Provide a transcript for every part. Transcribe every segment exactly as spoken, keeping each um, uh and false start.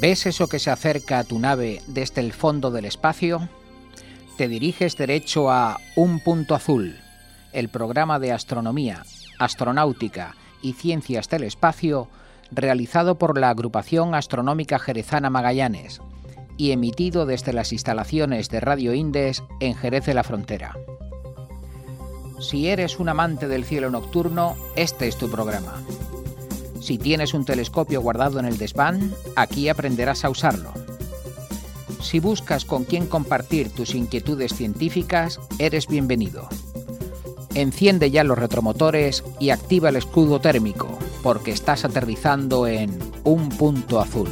¿Ves eso que se acerca a tu nave desde el fondo del espacio? Te diriges derecho a Un Punto Azul, el programa de astronomía, astronáutica y ciencias del espacio realizado por la Agrupación Astronómica Jerezana Magallanes y emitido desde las instalaciones de Radio Indes en Jerez de la Frontera. Si eres un amante del cielo nocturno, este es tu programa. Si tienes un telescopio guardado en el desván, aquí aprenderás a usarlo. Si buscas con quién compartir tus inquietudes científicas, eres bienvenido. Enciende ya los retromotores y activa el escudo térmico, porque estás aterrizando en Un Punto Azul.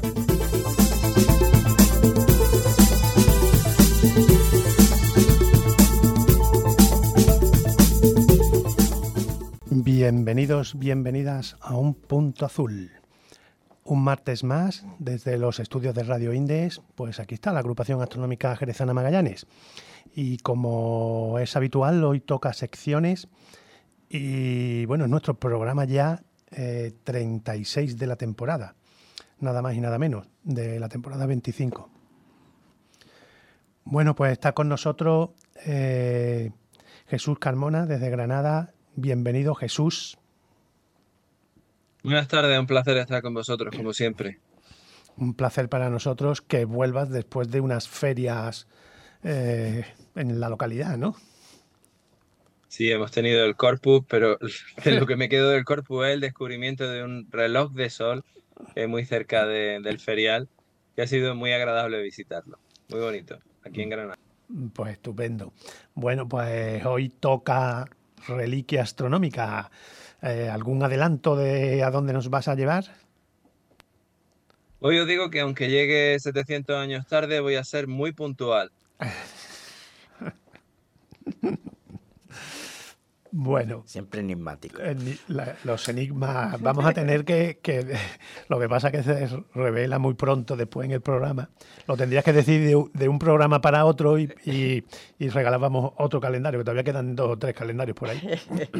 Bienvenidos, bienvenidas a Un Punto Azul. Un martes más, desde los estudios de Radio Indes, pues aquí está la Agrupación Astronómica Jerezana Magallanes. Y como es habitual, hoy toca secciones y bueno, es nuestro programa ya eh, treinta y seis de la temporada, nada más y nada menos, de la temporada veinticinco. Bueno, pues está con nosotros eh, Jesús Carmona desde Granada. Bienvenido, Jesús. Buenas tardes, un placer estar con vosotros, como siempre. Un placer para nosotros que vuelvas después de unas ferias eh, en la localidad, ¿no? Sí, hemos tenido el Corpus, pero de lo que me quedo del Corpus es el descubrimiento de un reloj de sol que es muy cerca de, del ferial, que ha sido muy agradable visitarlo. Muy bonito, aquí en Granada. Pues estupendo. Bueno, pues hoy toca reliquia astronómica. Eh, ¿Algún adelanto de a dónde nos vas a llevar? Hoy os digo que aunque llegue setecientos años tarde, voy a ser muy puntual. Bueno. Siempre enigmático. Eh, la, los enigmas, vamos a tener que, que... Lo que pasa es que se revela muy pronto después en el programa. Lo tendrías que decir de, de un programa para otro y, y, y regalábamos otro calendario, que todavía quedan dos o tres calendarios por ahí.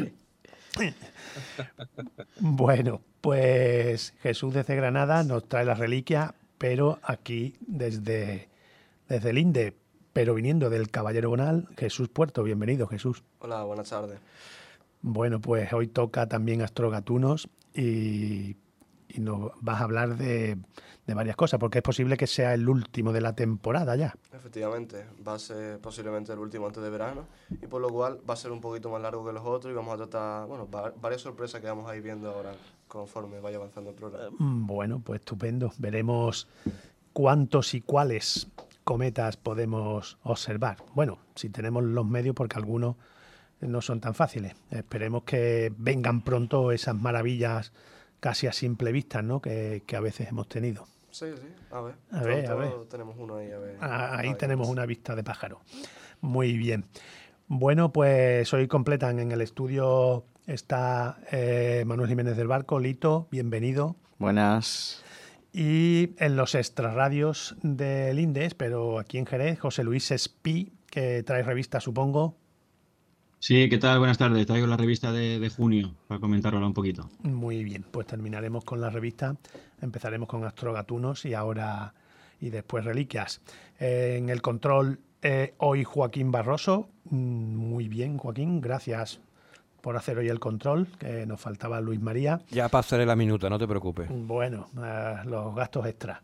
Bueno, pues Jesús desde Granada nos trae la reliquia, pero aquí desde, desde el Inde, pero viniendo del Caballero Bonal, Jesús Puerto. Bienvenido, Jesús. Hola, buenas tardes. Bueno, pues hoy toca también Astrogatunos y, y nos vas a hablar de, de varias cosas, porque es posible que sea el último de la temporada ya. Efectivamente, va a ser posiblemente el último antes de verano y por lo cual va a ser un poquito más largo que los otros y vamos a tratar, bueno, va, varias sorpresas que vamos a ir viendo ahora conforme vaya avanzando el programa. Bueno, pues estupendo. Veremos cuántos y cuáles cometas podemos observar. Bueno, si tenemos los medios, porque algunos no son tan fáciles. Esperemos que vengan pronto esas maravillas casi a simple vista, ¿no? Que, que a veces hemos tenido. Sí, sí, a ver. A ver, a ver. Tenemos uno ahí, a ver. Ah, ahí a ver tenemos una vista de pájaro. Muy bien. Bueno, pues hoy completan en el estudio está eh, Manuel Jiménez del Barco. Lito, bienvenido. Buenas. Y en los extrarradios del Indes, pero aquí en Jerez, José Luis Espí, que trae revista, supongo. Sí, ¿qué tal? Buenas tardes. Traigo la revista de, de junio para comentar ahora un poquito. Muy bien, pues terminaremos con la revista, empezaremos con Astrogatunos y ahora y después reliquias. Eh, en el control eh, hoy Joaquín Barroso. Muy bien, Joaquín, gracias por hacer hoy el control, que nos faltaba Luis María. Ya pasaré la minuta, no te preocupes. Bueno, eh, los gastos extras.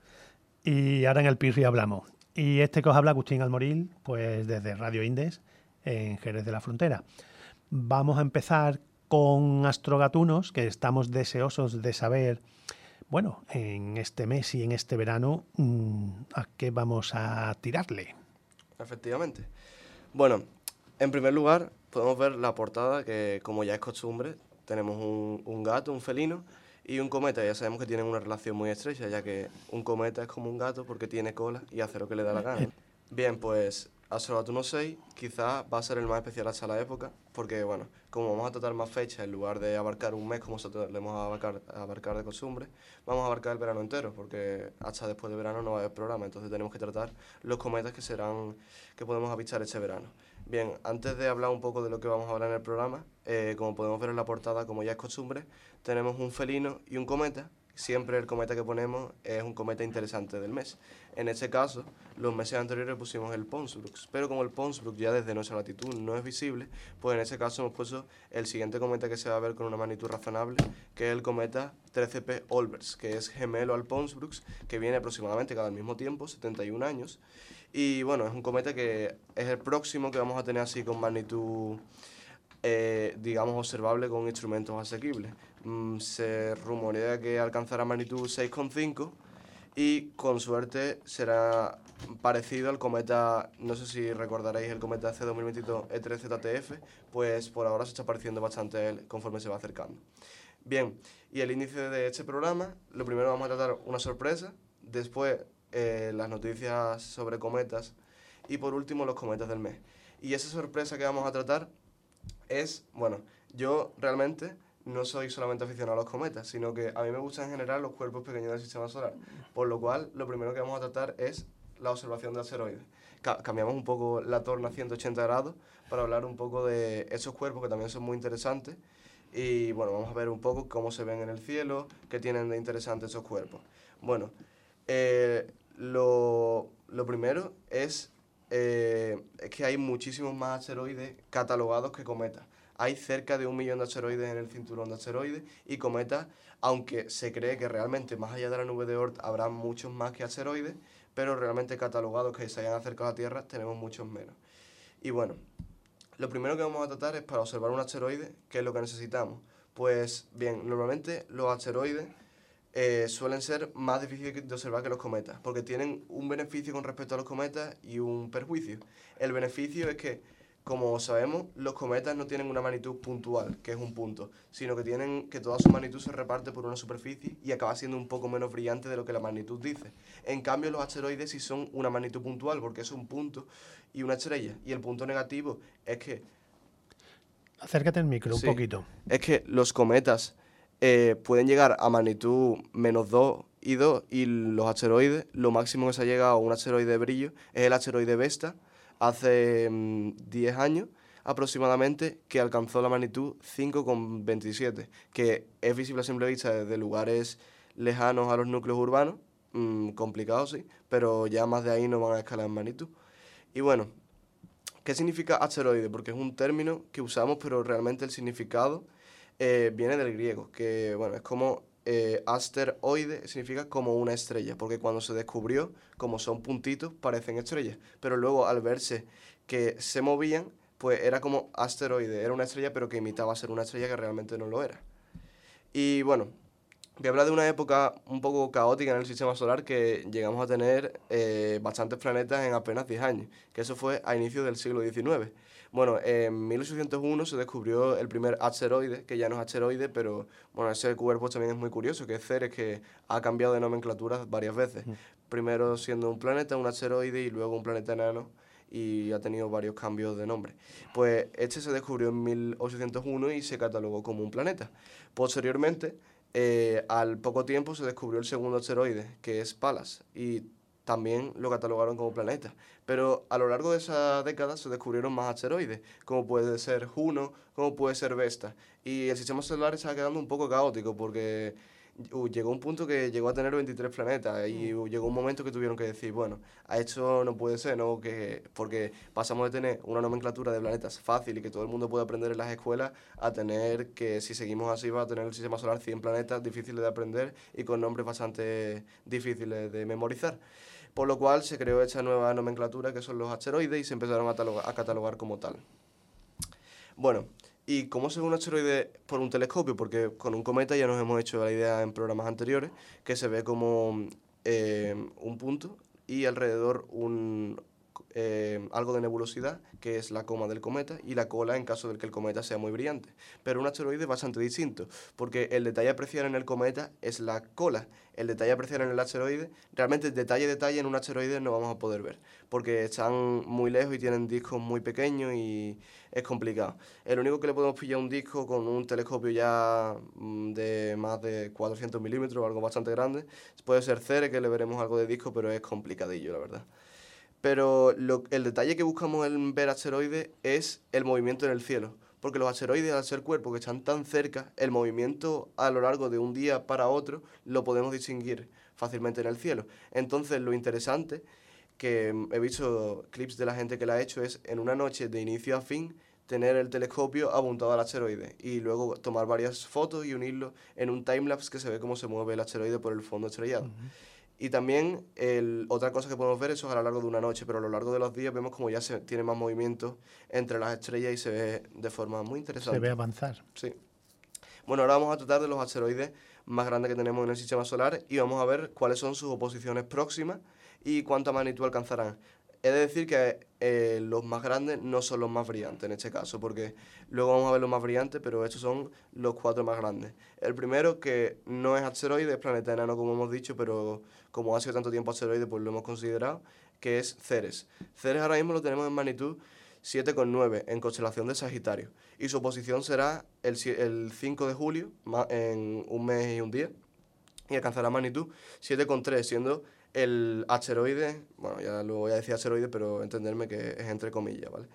Y ahora en el Pirri hablamos. Y este que os habla, Agustín Almoril, pues desde Radio Indes, en Jerez de la Frontera. Vamos a empezar con Astrogatunos, que estamos deseosos de saber, bueno, en este mes y en este verano, ¿a qué vamos a tirarle? Efectivamente. Bueno, en primer lugar, podemos ver la portada, que como ya es costumbre, tenemos un, un gato, un felino y un cometa. Ya sabemos que tienen una relación muy estrecha, ya que un cometa es como un gato porque tiene cola y hace lo que le da la gana. Bien, pues Astrogatunos seis quizás va a ser el más especial hasta la época, porque bueno, como vamos a tratar más fechas, en lugar de abarcar un mes como solemos abarcar, abarcar de costumbre, vamos a abarcar el verano entero, porque hasta después de verano no va a haber programa, entonces tenemos que tratar los cometas que serán, que podemos avistar este verano. Bien, antes de hablar un poco de lo que vamos a hablar en el programa, eh, como podemos ver en la portada, como ya es costumbre, tenemos un felino y un cometa, siempre el cometa que ponemos es un cometa interesante del mes. En este caso, los meses anteriores pusimos el Ponsbrooks, pero como el Ponsbrooks ya desde nuestra latitud no es visible, pues en este caso hemos puesto el siguiente cometa que se va a ver con una magnitud razonable, que es el cometa trece P Olbers, que es gemelo al Ponsbrooks, que viene aproximadamente cada al mismo tiempo, setenta y un años. Y bueno, es un cometa que es el próximo que vamos a tener así con magnitud, eh, digamos, observable con instrumentos asequibles. Mm, se rumorea que alcanzará magnitud seis coma cinco y con suerte será parecido al cometa, no sé si recordaréis el cometa C dos mil veintidós E tres Z T F, pues por ahora se está pareciendo bastante a él conforme se va acercando. Bien, y el índice de este programa, lo primero vamos a tratar una sorpresa, después eh, las noticias sobre cometas y por último los cometas del mes. Y esa sorpresa que vamos a tratar es, bueno, yo realmente no soy solamente aficionado a los cometas, sino que a mí me gustan en general los cuerpos pequeños del sistema solar, por lo cual lo primero que vamos a tratar es la observación de asteroides. Ca- cambiamos un poco la torna a ciento ochenta grados para hablar un poco de esos cuerpos que también son muy interesantes y bueno, vamos a ver un poco cómo se ven en el cielo, qué tienen de interesante esos cuerpos. Bueno, eh, lo, lo primero es, eh, es que hay muchísimos más asteroides catalogados que cometas. Hay cerca de un millón de asteroides en el cinturón de asteroides y cometas, aunque se cree que realmente más allá de la nube de Oort habrá muchos más que asteroides, pero realmente catalogados que se hayan acercado a la Tierra tenemos muchos menos. Y bueno, lo primero que vamos a tratar es para observar un asteroide, ¿qué es lo que necesitamos? Pues bien, normalmente los asteroides eh, suelen ser más difíciles de observar que los cometas, porque tienen un beneficio con respecto a los cometas y un perjuicio. El beneficio es que, como sabemos, los cometas no tienen una magnitud puntual, que es un punto, sino que tienen que toda su magnitud se reparte por una superficie y acaba siendo un poco menos brillante de lo que la magnitud dice. En cambio, los asteroides sí son una magnitud puntual, porque es un punto y una estrella. Y el punto negativo es que... Acércate al micro Sí, un poquito. es que los cometas eh, pueden llegar a magnitud menos dos y dos, y los asteroides, lo máximo que se ha llegado a un asteroide de brillo es el asteroide Vesta, hace mmm, diez años aproximadamente, que alcanzó la magnitud cinco coma veintisiete, que es visible a simple vista desde lugares lejanos a los núcleos urbanos, mmm, complicados sí, pero ya más de ahí no van a escalar en magnitud. Y bueno, ¿qué significa asteroide? Porque es un término que usamos, pero realmente el significado eh, viene del griego, que bueno, es como eh, asteroide, significa como una estrella, porque cuando se descubrió, como son puntitos, parecen estrellas, pero luego al verse que se movían, pues era como asteroide, era una estrella, pero que imitaba ser una estrella que realmente no lo era. Y bueno, voy a hablar de una época un poco caótica en el sistema solar, que llegamos a tener eh, bastantes planetas en apenas diez años, que eso fue a inicios del siglo diecinueve. Bueno, en mil ochocientos uno se descubrió el primer asteroide, que ya no es asteroide, pero bueno, ese cuerpo también es muy curioso, que es Ceres, que ha cambiado de nomenclatura varias veces. Mm. Primero siendo un planeta, un asteroide, y luego un planeta enano, y ha tenido varios cambios de nombre. Pues este se descubrió en mil ochocientos uno y se catalogó como un planeta. Posteriormente, Eh, al poco tiempo se descubrió el segundo asteroide, que es Pallas, y también lo catalogaron como planeta. Pero a lo largo de esa década se descubrieron más asteroides, como puede ser Juno, como puede ser Vesta. Y el sistema solar está quedando un poco caótico porque uh, llegó un punto que llegó a tener veintitrés planetas y uh, llegó un momento que tuvieron que decir, bueno, a esto no puede ser, ¿no? Que, porque pasamos de tener una nomenclatura de planetas fácil y que todo el mundo puede aprender en las escuelas a tener que, si seguimos así, va a tener el sistema solar cien planetas difíciles de aprender y con nombres bastante difíciles de memorizar. Por lo cual se creó esta nueva nomenclatura que son los asteroides y se empezaron a catalogar, a catalogar como tal. Bueno, ¿y cómo se ve un asteroide por un telescopio? Porque con un cometa ya nos hemos hecho la idea en programas anteriores, que se ve como eh, un punto y alrededor un, eh, algo de nebulosidad, que es la coma del cometa, y la cola en caso de que el cometa sea muy brillante. Pero un asteroide es bastante distinto, porque el detalle a apreciar en el cometa es la cola. El detalle a apreciar en el asteroide, realmente detalle detalle en un asteroide no vamos a poder ver, porque están muy lejos y tienen discos muy pequeños y es complicado. El único que le podemos pillar un disco con un telescopio ya de más de cuatrocientos milímetros, algo bastante grande, puede ser Ceres, que le veremos algo de disco, pero es complicadillo, la verdad. Pero lo, el detalle que buscamos en ver asteroides es el movimiento en el cielo, porque los asteroides, al ser cuerpos que están tan cerca, el movimiento a lo largo de un día para otro lo podemos distinguir fácilmente en el cielo. Entonces, lo interesante, que he visto clips de la gente que la ha hecho, es en una noche de inicio a fin tener el telescopio apuntado al asteroide y luego tomar varias fotos y unirlo en un timelapse que se ve cómo se mueve el asteroide por el fondo estrellado. Uh-huh. Y también el, otra cosa que podemos ver, eso es a lo largo de una noche, pero a lo largo de los días vemos como ya se tiene más movimiento entre las estrellas y se ve de forma muy interesante. Se ve avanzar. Sí. Bueno, ahora vamos a tratar de los asteroides más grandes que tenemos en el sistema solar y vamos a ver cuáles son sus oposiciones próximas y cuánta magnitud alcanzarán. He de decir que eh, los más grandes no son los más brillantes en este caso, porque luego vamos a ver los más brillantes, pero estos son los cuatro más grandes. El primero, que no es asteroide, es planeta enano, como hemos dicho, pero como ha sido tanto tiempo asteroide, pues lo hemos considerado, que es Ceres. Ceres ahora mismo lo tenemos en magnitud siete coma nueve, en constelación de Sagitario, y su posición será el, el cinco de julio, en un mes y un día, y alcanzará magnitud siete coma tres, siendo el asteroide, bueno, ya lo voy a decir asteroide, pero entenderme que es entre comillas, ¿vale?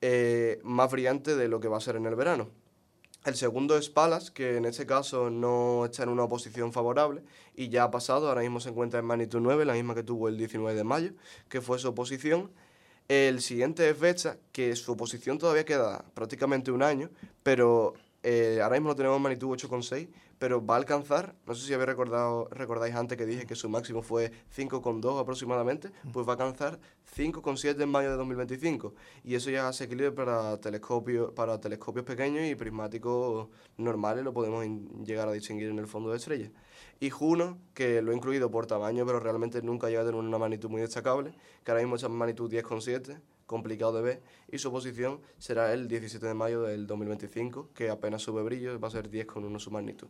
Eh, más brillante de lo que va a ser en el verano. El segundo es Pallas, que en este caso no está en una posición favorable y ya ha pasado, ahora mismo se encuentra en magnitud nueve, la misma que tuvo el diecinueve de mayo, que fue su posición. El siguiente es Vesta, que su posición todavía queda prácticamente un año, pero eh, ahora mismo lo tenemos en magnitud ocho coma seis, pero va a alcanzar, no sé si habéis recordado, recordáis antes que dije que su máximo fue cinco coma dos aproximadamente, pues va a alcanzar cinco coma siete en mayo de dos mil veinticinco, y eso ya es asequible para telescopios, para telescopios pequeños y prismáticos normales, lo podemos in- llegar a distinguir en el fondo de estrellas. Y Juno, que lo he incluido por tamaño, pero realmente nunca llega a tener una magnitud muy destacable, que ahora mismo está en magnitud diez coma siete, complicado de ver, y su posición será el diecisiete de mayo del dos mil veinticinco, que apenas sube brillo, va a ser diez coma uno su magnitud.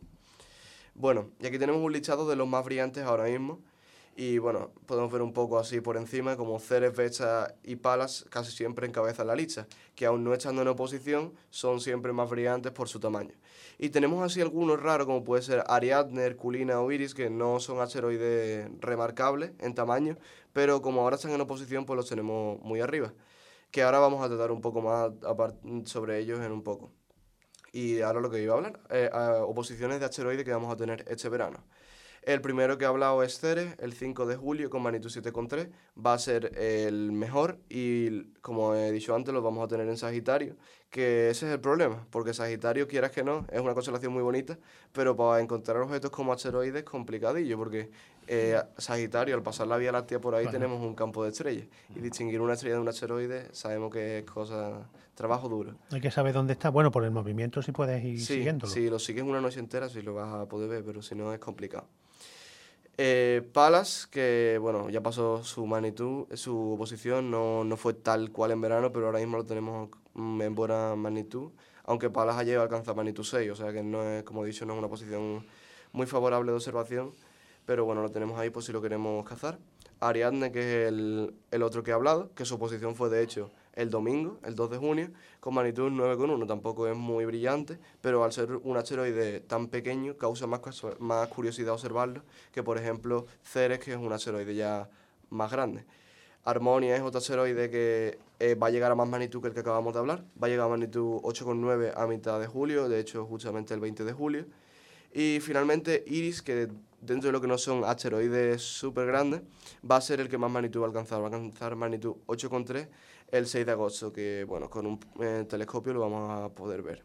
Bueno, y aquí tenemos un listado de los más brillantes ahora mismo, y bueno, podemos ver un poco así por encima, como Ceres, Vesta y Pallas casi siempre encabezan la lista, que aún no estando en oposición, son siempre más brillantes por su tamaño. Y tenemos así algunos raros, como puede ser Ariadne, Herculina o Iris, que no son asteroides remarcables en tamaño, pero como ahora están en oposición, pues los tenemos muy arriba, que ahora vamos a tratar un poco más sobre ellos en un poco. Y ahora lo que iba a hablar, eh, a oposiciones de asteroides que vamos a tener este verano. El primero que he hablado es Ceres, el cinco de julio con magnitud siete coma tres, va a ser el mejor y como he dicho antes lo vamos a tener en Sagitario, que ese es el problema, porque Sagitario, quieras que no, es una constelación muy bonita, pero para encontrar objetos como asteroides es complicadillo, porque eh, Sagitario, al pasar la Vía Láctea por ahí, bueno, tenemos un campo de estrellas, y distinguir una estrella de un asteroide sabemos que es cosa, trabajo duro. Hay que saber dónde está, bueno, por el movimiento si puedes ir sí, siguiéndolo. Si lo sigues una noche entera sí lo vas a poder ver, pero si no es complicado. Eh, Pallas, que bueno, ya pasó su magnitud, su posición no, no fue tal cual en verano, pero ahora mismo lo tenemos en buena magnitud, aunque Pallas ha llegado a alcanzar magnitud seis, o sea que no es, como he dicho, no es una posición muy favorable de observación, pero bueno, lo tenemos ahí por si lo queremos cazar. Ariadne, que es el, el otro que he hablado, que su posición fue de hecho el domingo, el dos de junio, con magnitud nueve coma uno, tampoco es muy brillante, pero al ser un asteroide tan pequeño causa más, más curiosidad observarlo que por ejemplo Ceres, que es un asteroide ya más grande. Harmonia es otro asteroide que eh, va a llegar a más magnitud que el que acabamos de hablar, va a llegar a magnitud ocho coma nueve a mitad de julio, de hecho justamente el veinte de julio. Y finalmente Iris, que dentro de lo que no son asteroides súper grandes, va a ser el que más magnitud va a alcanzar, va a alcanzar magnitud ocho coma tres el seis de agosto, que bueno, con un eh, telescopio lo vamos a poder ver.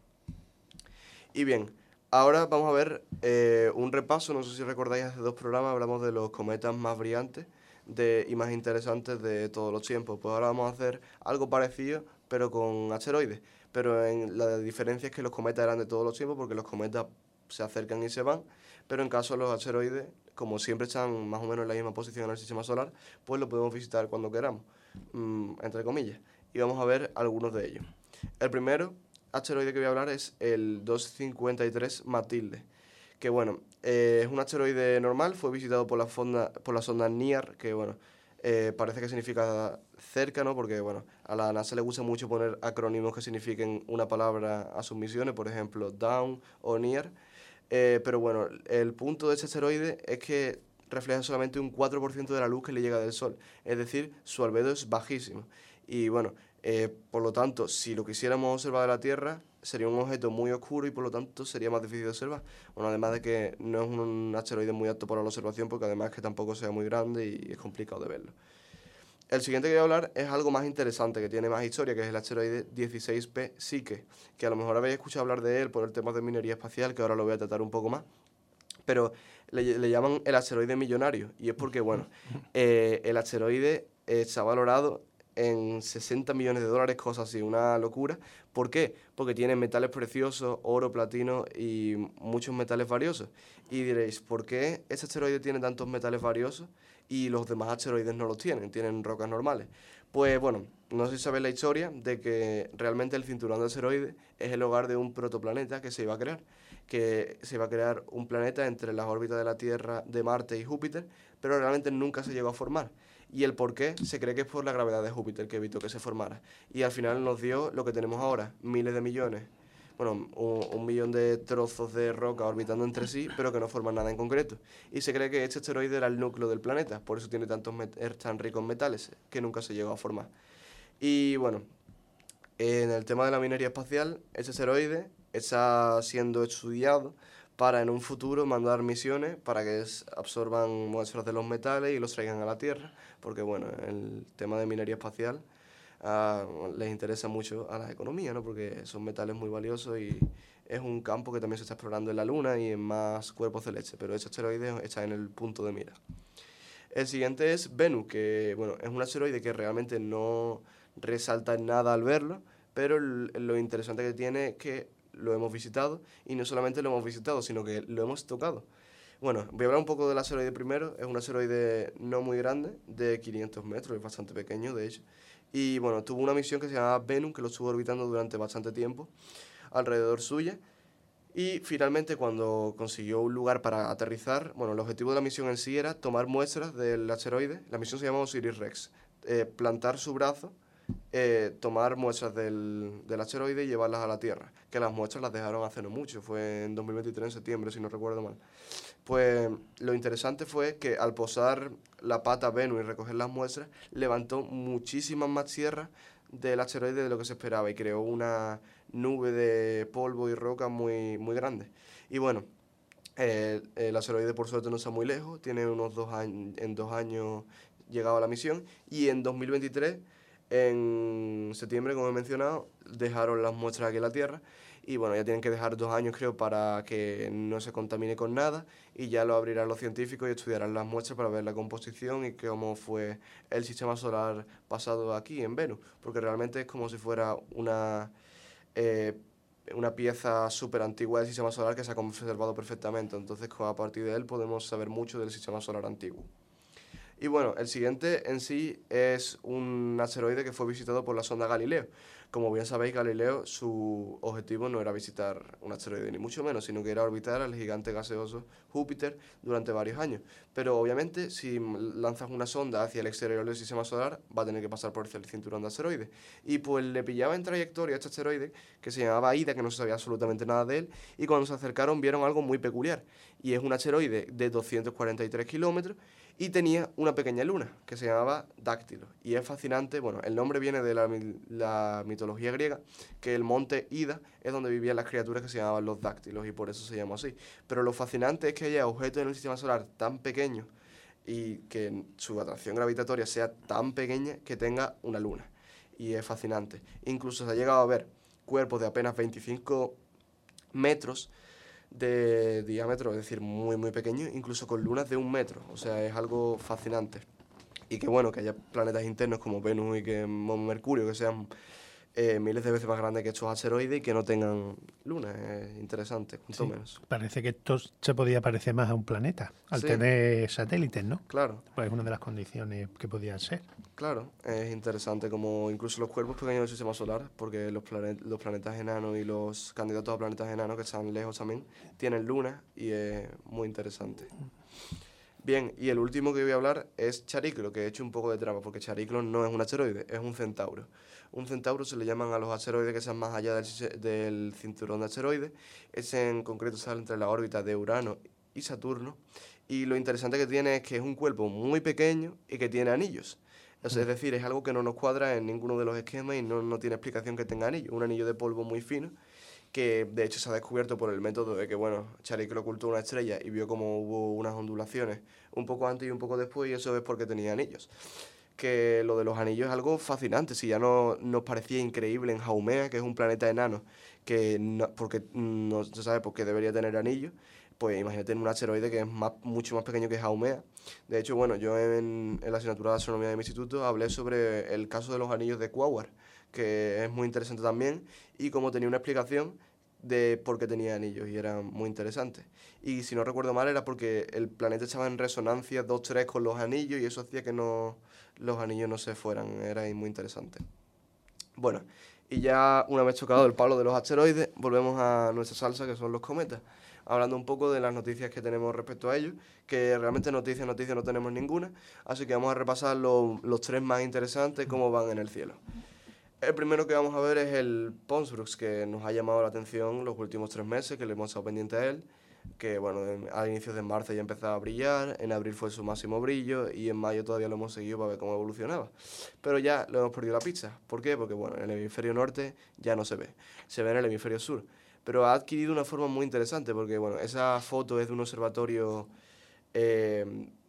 Y bien, ahora vamos a ver eh, un repaso, no sé si recordáis, hace dos programas hablamos de los cometas más brillantes de, y más interesantes de todos los tiempos. Pues ahora vamos a hacer algo parecido, pero con asteroides. Pero en, la diferencia es que los cometas eran de todos los tiempos, porque los cometas se acercan y se van, pero en caso de los asteroides, como siempre están más o menos en la misma posición en el sistema solar, pues lo podemos visitar cuando queramos, mmm, entre comillas, y vamos a ver algunos de ellos. El primero asteroide que voy a hablar es el doscientos cincuenta y tres Matilde, que bueno, eh, es un asteroide normal, fue visitado por la, fonda, por la sonda NIAR, que bueno, eh, parece que significa cerca, ¿no? Porque bueno, a la NASA le gusta mucho poner acrónimos que signifiquen una palabra a sus misiones, por ejemplo, Down o NIAR. Eh, pero bueno, el punto de este asteroide es que refleja solamente un cuatro por ciento de la luz que le llega del Sol, es decir, su albedo es bajísimo. Y bueno, eh, por lo tanto, si lo quisiéramos observar de la Tierra, sería un objeto muy oscuro y por lo tanto sería más difícil de observar. Bueno, además de que no es un asteroide muy apto para la observación, porque además que tampoco sea muy grande y es complicado de verlo. El siguiente que voy a hablar es algo más interesante, que tiene más historia, que es el asteroide dieciséis P Psyche, que a lo mejor habéis escuchado hablar de él por el tema de minería espacial, que ahora lo voy a tratar un poco más. Pero le, le llaman el asteroide millonario, y es porque, bueno, eh, el asteroide está valorado en sesenta millones de dólares, cosas así, una locura. ¿Por qué? Porque tiene metales preciosos, oro, platino y muchos metales valiosos. Y diréis, ¿por qué este asteroide tiene tantos metales valiosos y los demás asteroides no los tienen? Tienen rocas normales. Pues bueno, no sé si sabéis la historia de que realmente el cinturón de asteroides es el hogar de un protoplaneta que se iba a crear, que se iba a crear un planeta entre las órbitas de la Tierra, de Marte y Júpiter, pero realmente nunca se llegó a formar. Y el por qué se cree que es por la gravedad de Júpiter que evitó que se formara. Y al final nos dio lo que tenemos ahora, miles de millones, bueno, un, un millón de trozos de roca orbitando entre sí, pero que no forman nada en concreto. Y se cree que este asteroide era el núcleo del planeta, por eso tiene tantos es tan rico en metales, que nunca se llegó a formar. Y bueno, en el tema de la minería espacial, este asteroide está siendo estudiado para en un futuro mandar misiones para que absorban muestras de los metales y los traigan a la Tierra, porque bueno, el tema de minería espacial uh, les interesa mucho a la economía, ¿no? Porque son metales muy valiosos y es un campo que también se está explorando en la Luna y en más cuerpos celestes, pero este asteroide está en el punto de mira. El siguiente es Venus, que bueno, es un asteroide que realmente no resalta en nada al verlo, pero lo interesante que tiene es que lo hemos visitado, y no solamente lo hemos visitado, sino que lo hemos tocado. Bueno, voy a hablar un poco del asteroide primero. Es un asteroide no muy grande, de quinientos metros, es bastante pequeño, de hecho. Y bueno, tuvo una misión que se llamaba Venus, que lo estuvo orbitando durante bastante tiempo, alrededor suya. Y finalmente, cuando consiguió un lugar para aterrizar, bueno, el objetivo de la misión en sí era tomar muestras del asteroide. La misión se llama Osiris-Rex. Eh, plantar su brazo, Eh, tomar muestras del, del asteroide y llevarlas a la Tierra, que las muestras las dejaron hace no mucho, fue en dos mil veintitrés, en septiembre, si no recuerdo mal. Pues lo interesante fue que al posar la pata Venus y recoger las muestras, levantó muchísimas más tierra del asteroide de lo que se esperaba y creó una nube de polvo y roca muy, muy grande. Y bueno, eh, el asteroide por suerte no está muy lejos, tiene unos dos años, en dos años llegado a la misión, y en dos mil veintitrés, en septiembre, como he mencionado, dejaron las muestras aquí en la Tierra y bueno, ya tienen que dejar dos años creo para que no se contamine con nada, y ya lo abrirán los científicos y estudiarán las muestras para ver la composición y cómo fue el sistema solar pasado aquí en Venus, porque realmente es como si fuera una, eh, una pieza súper antigua del sistema solar que se ha conservado perfectamente. Entonces a partir de él podemos saber mucho del sistema solar antiguo. Y bueno, el siguiente en sí es un asteroide que fue visitado por la sonda Galileo. Como bien sabéis, Galileo, su objetivo no era visitar un asteroide, ni mucho menos, sino que era orbitar al gigante gaseoso Júpiter durante varios años. Pero obviamente, si lanzas una sonda hacia el exterior del sistema solar, va a tener que pasar por el cinturón de asteroides. Y pues le pillaba en trayectoria a este asteroide, que se llamaba Ida, que no se sabía absolutamente nada de él, y cuando se acercaron vieron algo muy peculiar. Y es un asteroide de doscientos cuarenta y tres kilómetros, y tenía una pequeña luna que se llamaba Dáctilo. Y es fascinante, bueno, el nombre viene de la, la mitología griega, que el monte Ida es donde vivían las criaturas que se llamaban los dáctilos, y por eso se llama así. Pero lo fascinante es que haya objetos en el sistema solar tan pequeños y que su atracción gravitatoria sea tan pequeña que tenga una luna. Y es fascinante. Incluso se ha llegado a ver cuerpos de apenas veinticinco metros de diámetro, es decir, muy muy pequeño, incluso con lunas de un metro. O sea, es algo fascinante. Y que bueno, que haya planetas internos como Venus y que Mercurio, que sean eh, miles de veces más grandes que estos asteroides y que no tengan lunas. Es interesante, cuanto Sí, menos. parece que esto se podía parecer más a un planeta, al Sí. tener satélites, ¿no? Claro. Pues es una de las condiciones que podían ser. Claro, es interesante como incluso los cuerpos pequeños del sistema solar, porque los, planet, los planetas enanos y los candidatos a planetas enanos que están lejos también tienen lunas, y es muy interesante. Bien, y el último que voy a hablar es Chariclo, que he hecho un poco de trampa, porque Chariclo no es un asteroide, es un centauro. Un centauro se le llaman a los asteroides que están más allá del, del cinturón de asteroides. Ese en concreto sale entre la órbita de Urano y Saturno, y lo interesante que tiene es que es un cuerpo muy pequeño y que tiene anillos. Es, es decir, es algo que no nos cuadra en ninguno de los esquemas y no, no tiene explicación que tenga anillo. Un anillo de polvo muy fino, que de hecho se ha descubierto por el método de que, bueno, Charlie que lo ocultó una estrella y vio como hubo unas ondulaciones un poco antes y un poco después, y eso es porque tenía anillos. Que lo de los anillos es algo fascinante. Si ya no nos parecía increíble en Haumea, que es un planeta enano, que no, porque no se sabe por qué debería tener anillos, pues imagínate en un asteroide que es más, mucho más pequeño que Haumea. De hecho, bueno, yo en, en la asignatura de astronomía de mi instituto hablé sobre el caso de los anillos de Quaoar, que es muy interesante también, y como tenía una explicación de por qué tenía anillos, y era muy interesante. Y si no recuerdo mal, era porque el planeta estaba en resonancia dos tres con los anillos, y eso hacía que no, los anillos no se fueran. Era muy interesante. Bueno, y ya una vez tocado el palo de los asteroides, volvemos a nuestra salsa, que son los cometas. Hablando un poco de las noticias que tenemos respecto a ellos, que realmente noticias, noticias no tenemos ninguna, así que vamos a repasar lo, los tres más interesantes, cómo van en el cielo. El primero que vamos a ver es el Ponsbrooks, que nos ha llamado la atención los últimos tres meses, que le hemos estado pendiente a él, que bueno, a inicios de marzo ya empezaba a brillar, en abril fue su máximo brillo y en mayo todavía lo hemos seguido para ver cómo evolucionaba. Pero ya lo hemos perdido la pista. ¿Por qué? Porque bueno, en el hemisferio norte ya no se ve, se ve en el hemisferio sur. Pero ha adquirido una forma muy interesante porque, bueno, esa foto es de un observatorio eh,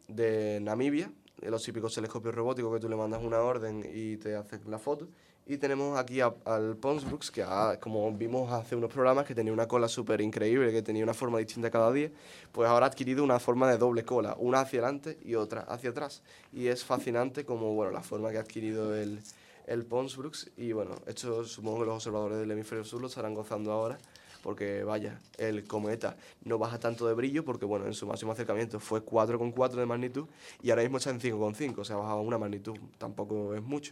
de Namibia, de los típicos telescopios robóticos que tú le mandas una orden y te hacen la foto. Y tenemos aquí a, al Ponsbrooks, que ha, como vimos hace unos programas, que tenía una cola súper increíble, que tenía una forma distinta cada día, pues ahora ha adquirido una forma de doble cola, una hacia adelante y otra hacia atrás. Y es fascinante como, bueno, la forma que ha adquirido el, el Ponsbrooks. Y bueno, esto supongo que los observadores del hemisferio sur lo estarán gozando ahora, porque vaya, el cometa no baja tanto de brillo, porque bueno, en su máximo acercamiento fue cuatro coma cuatro de magnitud y ahora mismo está en cinco coma cinco, o sea, ha bajado una magnitud, tampoco es mucho.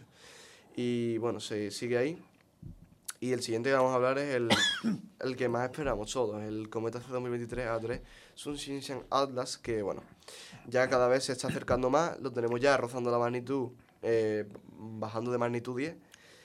Y bueno, se sigue ahí. Y el siguiente que vamos a hablar es el, el que más esperamos todos, el cometa C dos mil veintitrés A tres Sun-Shinshan Atlas, que bueno, ya cada vez se está acercando más, lo tenemos ya rozando la magnitud, eh, bajando de magnitud diez.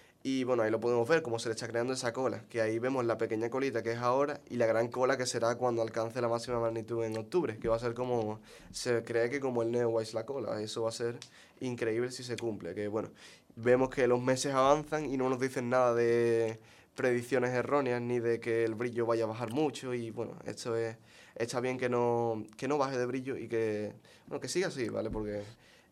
Y bueno, ahí lo podemos ver, cómo se le está creando esa cola, que ahí vemos la pequeña colita que es ahora y la gran cola que será cuando alcance la máxima magnitud en octubre, que va a ser como, se cree que como el Neowise la cola. Eso va a ser increíble si se cumple, que bueno, vemos que los meses avanzan y no nos dicen nada de predicciones erróneas ni de que el brillo vaya a bajar mucho, y bueno, esto es, está bien que no, que no baje de brillo y que, bueno, que siga así, ¿vale? Porque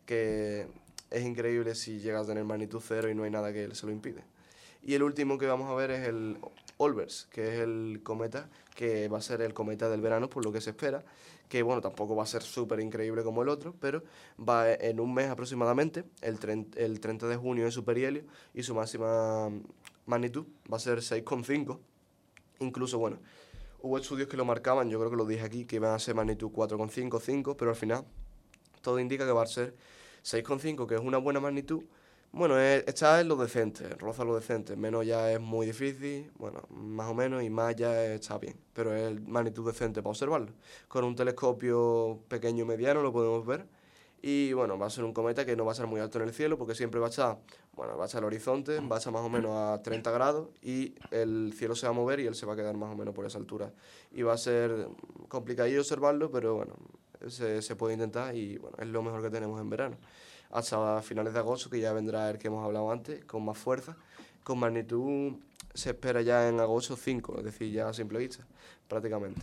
que es increíble si llega a tener magnitud cero y no hay nada que se lo impide. Y el último que vamos a ver es el Olbers, que es el cometa, que va a ser el cometa del verano, por lo que se espera, que bueno, tampoco va a ser súper increíble como el otro, pero va en un mes aproximadamente, el, el treinta de junio es su perihelio, y su máxima magnitud va a ser seis coma cinco. Incluso, bueno, hubo estudios que lo marcaban, yo creo que lo dije aquí, que iban a ser magnitud cuatro coma cinco, cinco, pero al final todo indica que va a ser seis coma cinco, que es una buena magnitud. Bueno, es, está en lo decente, roza lo decente. Menos ya es muy difícil, bueno, más o menos, y más ya está bien. Pero es magnitud decente para observarlo. Con un telescopio pequeño y mediano lo podemos ver. Y bueno, va a ser un cometa que no va a ser muy alto en el cielo, porque siempre va a estar, bueno, va a estar el horizonte, va a estar más o menos a treinta grados, y el cielo se va a mover y él se va a quedar más o menos por esa altura. Y va a ser complicadillo observarlo, pero bueno, se, se puede intentar, y bueno, es lo mejor que tenemos en verano. Hasta finales de agosto, que ya vendrá el que hemos hablado antes, con más fuerza. Con magnitud se espera ya en agosto cinco, es decir, ya a simple vista, prácticamente.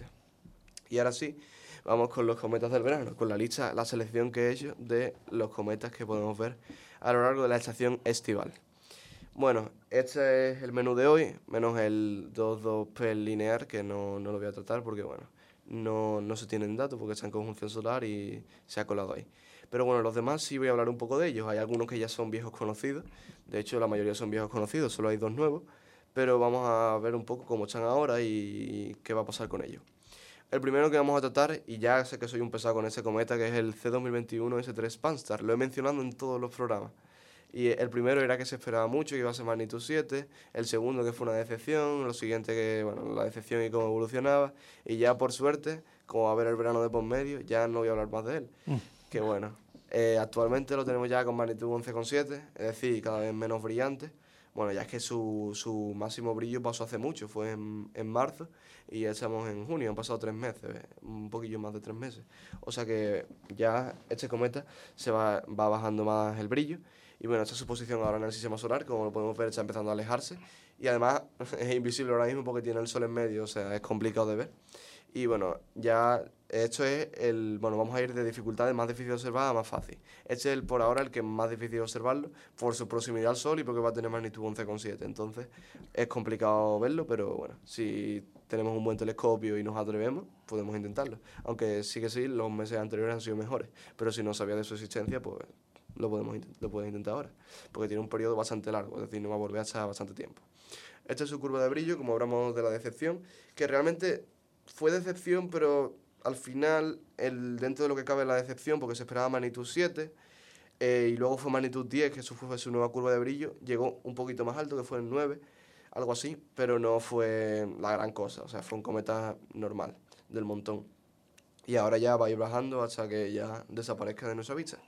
Y ahora sí, vamos con los cometas del verano, con la lista, la selección que he hecho de los cometas que podemos ver a lo largo de la estación estival. Bueno, este es el menú de hoy, menos el dos dos P lineal, que no, no lo voy a tratar porque, bueno, no, no se tienen datos porque está en conjunción solar y se ha colado ahí. Pero bueno, los demás sí voy a hablar un poco de ellos. Hay algunos que ya son viejos conocidos, de hecho la mayoría son viejos conocidos, solo hay dos nuevos, pero vamos a ver un poco cómo están ahora y qué va a pasar con ellos. El primero que vamos a tratar, y ya sé que soy un pesado con ese cometa, que es el C dos mil veintiuno S tres Pan-STARRS. Lo he mencionado en todos los programas. Y el primero era que se esperaba mucho, que iba a ser magnitud siete. El segundo, que fue una decepción. Lo siguiente, que bueno, la decepción y cómo evolucionaba. Y ya por suerte, como va a haber el verano de por medio, ya no voy a hablar más de él. Mm. Que bueno, eh, actualmente lo tenemos ya con magnitud once coma siete, es decir, cada vez menos brillante. Bueno, ya es que su, su máximo brillo pasó hace mucho, fue en, en marzo, y ya estamos en junio, han pasado tres meses, un poquillo más de tres meses. O sea que ya este cometa se va, va bajando más el brillo, Y bueno, esta es su posición ahora en el sistema solar, como lo podemos ver, está empezando a alejarse. Y además es invisible ahora mismo porque tiene el Sol en medio, o sea, es complicado de ver. Y bueno, ya esto es el... Bueno, vamos a ir de dificultad de más difícil de observar a más fácil. Este es el, por ahora el que es más difícil de observarlo por su proximidad al Sol y porque va a tener magnitud once coma siete. Entonces es complicado verlo, pero bueno, si tenemos un buen telescopio y nos atrevemos, podemos intentarlo. Aunque sí que sí, los meses anteriores han sido mejores. Pero si no sabía de su existencia, pues lo, podemos, lo puedes intentar ahora. Porque tiene un periodo bastante largo, es decir, no va a volver hasta bastante tiempo. Esta es su curva de brillo, como hablamos de la decepción, que realmente fue decepción, pero al final, el, dentro de lo que cabe la decepción, porque se esperaba magnitud siete, eh, y luego fue magnitud diez, que eso fue su nueva curva de brillo, llegó un poquito más alto, que fue el nueve, algo así, pero no fue la gran cosa, o sea, fue un cometa normal, del montón. Y ahora ya va a ir bajando hasta que ya desaparezca de nuestra vista.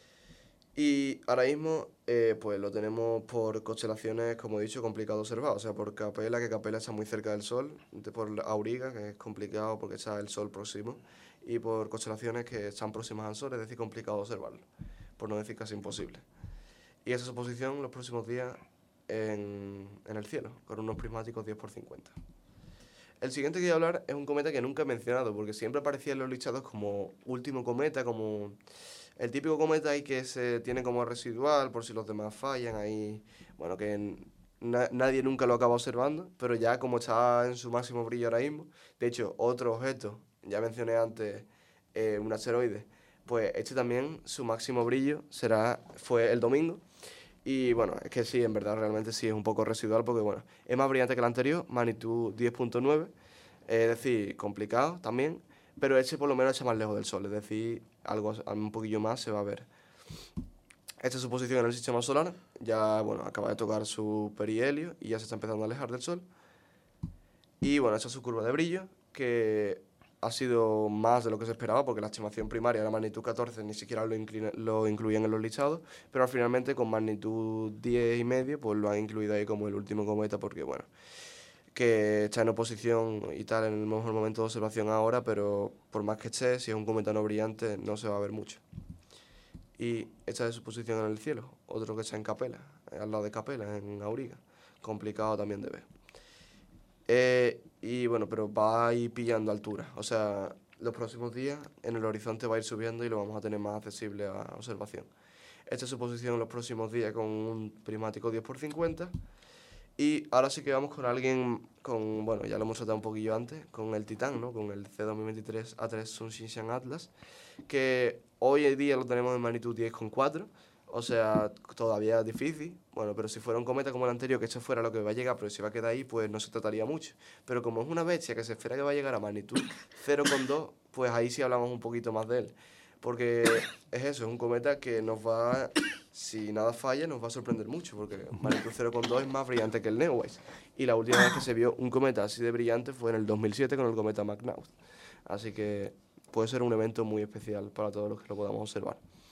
Y ahora mismo, eh, pues lo tenemos por constelaciones, como he dicho, complicado observar. O sea, por Capella, que Capella está muy cerca del Sol, de por Auriga, que es complicado porque está el Sol próximo, y por constelaciones que están próximas al Sol, es decir, complicado observarlo, por no decir casi imposible. Y esa es su posición los próximos días en, en el cielo, con unos prismáticos diez por cincuenta. El siguiente que voy a hablar es un cometa que nunca he mencionado, porque siempre aparecía en los listados como último cometa, como el típico cometa ahí que se tiene como residual por si los demás fallan, ahí, bueno, que na nadie nunca lo acaba observando, pero ya como está en su máximo brillo ahora mismo, de hecho, otro objeto, ya mencioné antes eh, un asteroide, pues este también, su máximo brillo será, fue el domingo. Y bueno, es que sí, en verdad, realmente sí es un poco residual porque, bueno, es más brillante que el anterior, magnitud diez punto nueve, es decir, complicado también, pero este por lo menos está más lejos del Sol, es decir, algo un poquillo más se va a ver. Esta es su posición en el sistema solar, ya, bueno, acaba de tocar su perihelio y ya se está empezando a alejar del Sol. Y bueno, esta es su curva de brillo, que ha sido más de lo que se esperaba, porque la estimación primaria era magnitud catorce, ni siquiera lo, lo incluían en los listados, pero finalmente con magnitud diez y medio, pues lo han incluido ahí como el último cometa, porque bueno, que está en oposición y tal, en el mejor momento de observación ahora, pero por más que esté, si es un cometa no brillante, no se va a ver mucho. Y esta es su posición en el cielo, otro que está en Capella, al lado de Capella, en Auriga, complicado también de ver. Eh, y bueno, pero va a ir pillando altura, o sea, los próximos días en el horizonte va a ir subiendo y lo vamos a tener más accesible a observación. Esta es su posición en los próximos días con un prismático diez por cincuenta. Y ahora sí que vamos con alguien, con, bueno, ya lo hemos tratado un poquillo antes, con el Titán, ¿no? Con el C dos mil veintitrés A tres Sun Xinxiang Atlas, que hoy en día lo tenemos en magnitud diez coma cuatro, o sea, todavía es difícil. Bueno, pero si fuera un cometa como el anterior, que esto fuera lo que va a llegar, pero si va a quedar ahí, pues no se trataría mucho. Pero como es una bestia que se espera que va a llegar a magnitud cero coma dos, pues ahí sí hablamos un poquito más de él. Porque es eso, es un cometa que nos va, si nada falla, nos va a sorprender mucho, porque magnitud cero coma dos es más brillante que el Neowise. Y la última vez que se vio un cometa así de brillante fue en el dos mil siete con el cometa McNaught. Así que puede ser un evento muy especial para todos los que lo podamos observar.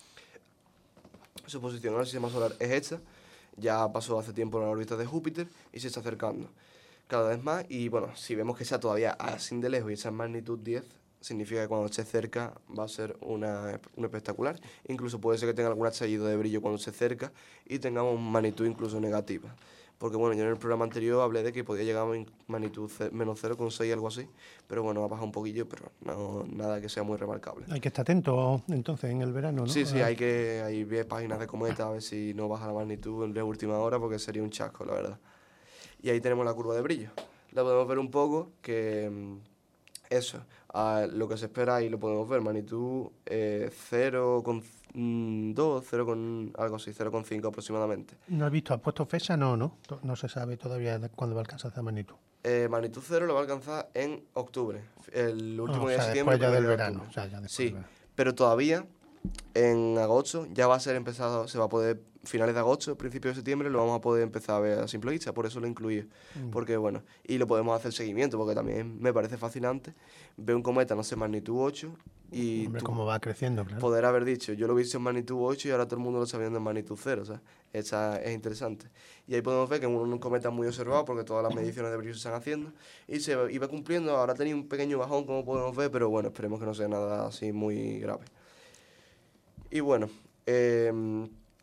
Su posición en el sistema solar es esta, ya pasó hace tiempo en la órbita de Júpiter y se está acercando cada vez más. Y bueno, si vemos que está todavía así de lejos y está en magnitud diez, significa que cuando esté cerca va a ser una, una espectacular. Incluso puede ser que tenga algún estallido de brillo cuando esté cerca y tengamos magnitud incluso negativa. Porque bueno, yo en el programa anterior hablé de que podía llegar a magnitud menos cero coma seis, algo así. Pero bueno, ha bajado un poquillo, pero no, nada que sea muy remarcable. Hay que estar atento entonces en el verano, ¿no? Sí, sí, hay que hay ver páginas de cometa a ver si no baja la magnitud en la última hora, porque sería un chasco, la verdad. Y ahí tenemos la curva de brillo. La podemos ver un poco, que eso, a lo que se espera ahí lo podemos ver, magnitud eh, cero coma dos, cero, algo así, cero coma cinco aproximadamente. ¿No has visto? ¿Has puesto fecha? No, no. No se sabe todavía cuándo va a alcanzar esa magnitud. Eh, magnitud cero lo va a alcanzar en octubre, el último oh, día o sea, de septiembre. Después ya del de verano. O sea, ya después sí, del verano. Pero todavía en agosto ya va a ser empezado, se va a poder, finales de agosto, principios de septiembre, lo vamos a poder empezar a ver a simple vista, por eso lo incluí. Mm. Porque bueno, y lo podemos hacer seguimiento, porque también me parece fascinante ver un cometa, no sé, magnitud ocho, y Hombre, cómo va creciendo, claro. Poder haber dicho, yo lo he visto en magnitud ocho y ahora todo el mundo lo está viendo en magnitud cero, o sea, esa es interesante. Y ahí podemos ver que es un, un cometa muy observado, porque todas las mediciones de brillo se están haciendo, y se iba cumpliendo. Ahora tenía un pequeño bajón, como podemos ver, pero bueno, esperemos que no sea nada así muy grave. Y bueno, eh,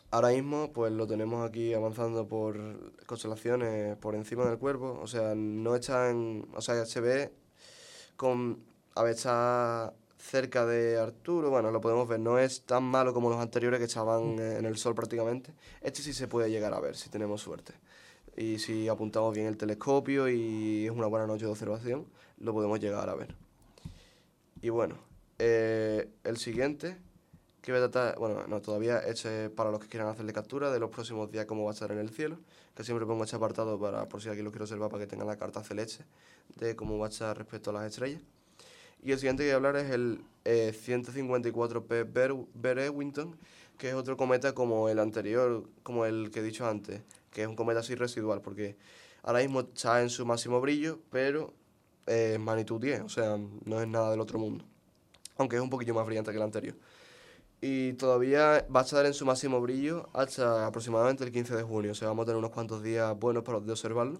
Ahora mismo pues lo tenemos aquí avanzando por constelaciones por encima del cuerpo, o sea, no está en, o sea, se ve con, a ver, está cerca de Arturo, bueno, lo podemos ver, no es tan malo como los anteriores que estaban en el Sol prácticamente. Este sí se puede llegar a ver si tenemos suerte. Y si apuntamos bien el telescopio y es una buena noche de observación, lo podemos llegar a ver. Y bueno, eh, el siguiente... que voy a tratar, bueno, no, todavía este es para los que quieran hacerle captura de los próximos días cómo va a estar en el cielo, que siempre pongo este apartado para, por si alguien lo quiere observar, para que tengan la carta celeste de cómo va a estar respecto a las estrellas. Y el siguiente que voy a hablar es el eh, ciento cincuenta y cuatro P Berewinton, que es otro cometa como el anterior, como el que he dicho antes, que es un cometa así residual, porque ahora mismo está en su máximo brillo, pero es eh, magnitud diez, o sea, no es nada del otro mundo, aunque es un poquillo más brillante que el anterior. Y todavía va a estar en su máximo brillo hasta aproximadamente el quince de junio. O sea, vamos a tener unos cuantos días buenos para de observarlo.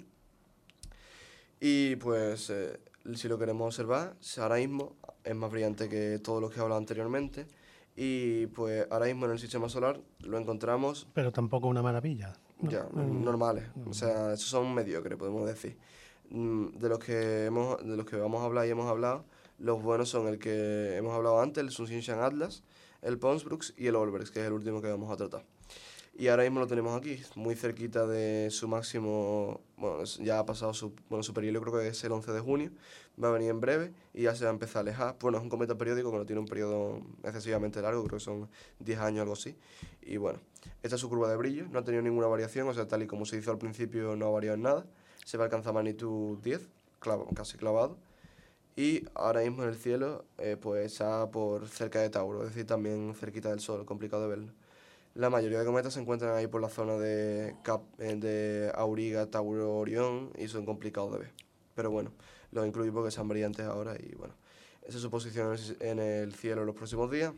Y pues, eh, si lo queremos observar, ahora mismo es más brillante que todos los que he hablado anteriormente. Y pues ahora mismo en el sistema solar lo encontramos... Pero tampoco una maravilla. ¿no? Ya, Mm. normales. O sea, esos son mediocres, podemos decir. De los que hemos, de los que vamos a hablar y hemos hablado, los buenos son el que hemos hablado antes, el Sunshine Atlas, el Pons Brooks y el Olbers, que es el último que vamos a tratar. Y ahora mismo lo tenemos aquí, muy cerquita de su máximo, bueno, ya ha pasado su, bueno, su periodo, creo que es el once de junio, va a venir en breve y ya se va a empezar a alejar. Bueno, es un cometa periódico que no tiene un periodo excesivamente largo, creo que son diez años o algo así. Y bueno, esta es su curva de brillo, no ha tenido ninguna variación, o sea, tal y como se hizo al principio no ha variado en nada. Se va a alcanzar magnitud diez, clavo, casi clavado. Y ahora mismo en el cielo, eh, pues está por cerca de Tauro, es decir, también cerquita del Sol, complicado de verlo. La mayoría de cometas se encuentran ahí por la zona de, Cap, eh, de Auriga, Tauro, Orión y son complicados de ver. Pero bueno, los incluyo porque son brillantes ahora y bueno, esa es su posición en el cielo en los próximos días.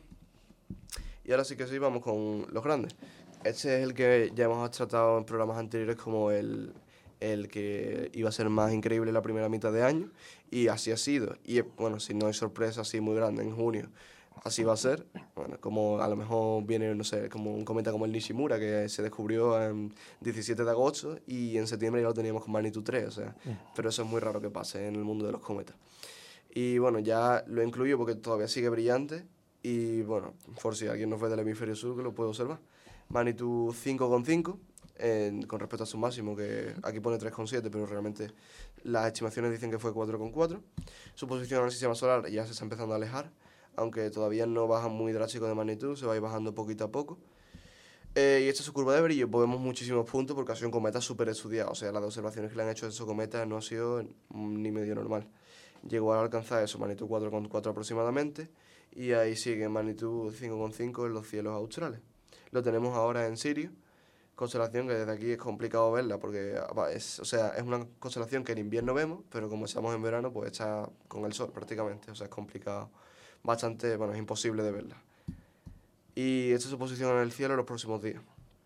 Y ahora sí que sí, vamos con los grandes. Este es el que ya hemos tratado en programas anteriores como el... el que iba a ser más increíble la primera mitad de año, y así ha sido. Y bueno, si no hay sorpresa así muy grande en junio, así va a ser. Bueno, como a lo mejor viene, no sé, como un cometa como el Nishimura, que se descubrió en diecisiete de agosto y en septiembre ya lo teníamos con magnitud tres, o sea, pero eso es muy raro que pase en el mundo de los cometas. Y bueno, ya lo incluyo porque todavía sigue brillante, y bueno, por si alguien nos ve del hemisferio sur, que lo puede observar. Magnitud cinco coma cinco. En, con respecto a su máximo, que aquí pone tres coma siete, pero realmente las estimaciones dicen que fue cuatro coma cuatro. Su posición en el sistema solar ya se está empezando a alejar, aunque todavía no baja muy drástico de magnitud, se va a ir bajando poquito a poco. Eh, y esta es su curva de brillo, pues vemos muchísimos puntos porque ha sido un cometa súper estudiado, o sea, las observaciones que le han hecho de esos cometas no ha sido ni medio normal. Llegó a alcanzar eso, magnitud cuatro coma cuatro aproximadamente, y ahí sigue magnitud cinco coma cinco en los cielos australes. Lo tenemos ahora en Sirio, constelación que desde aquí es complicado verla porque es, o sea, es una constelación que en invierno vemos, pero como estamos en verano, pues está con el sol prácticamente, o sea, es complicado, bastante, bueno, es imposible de verla. Y esta es su posición en el cielo en los próximos días.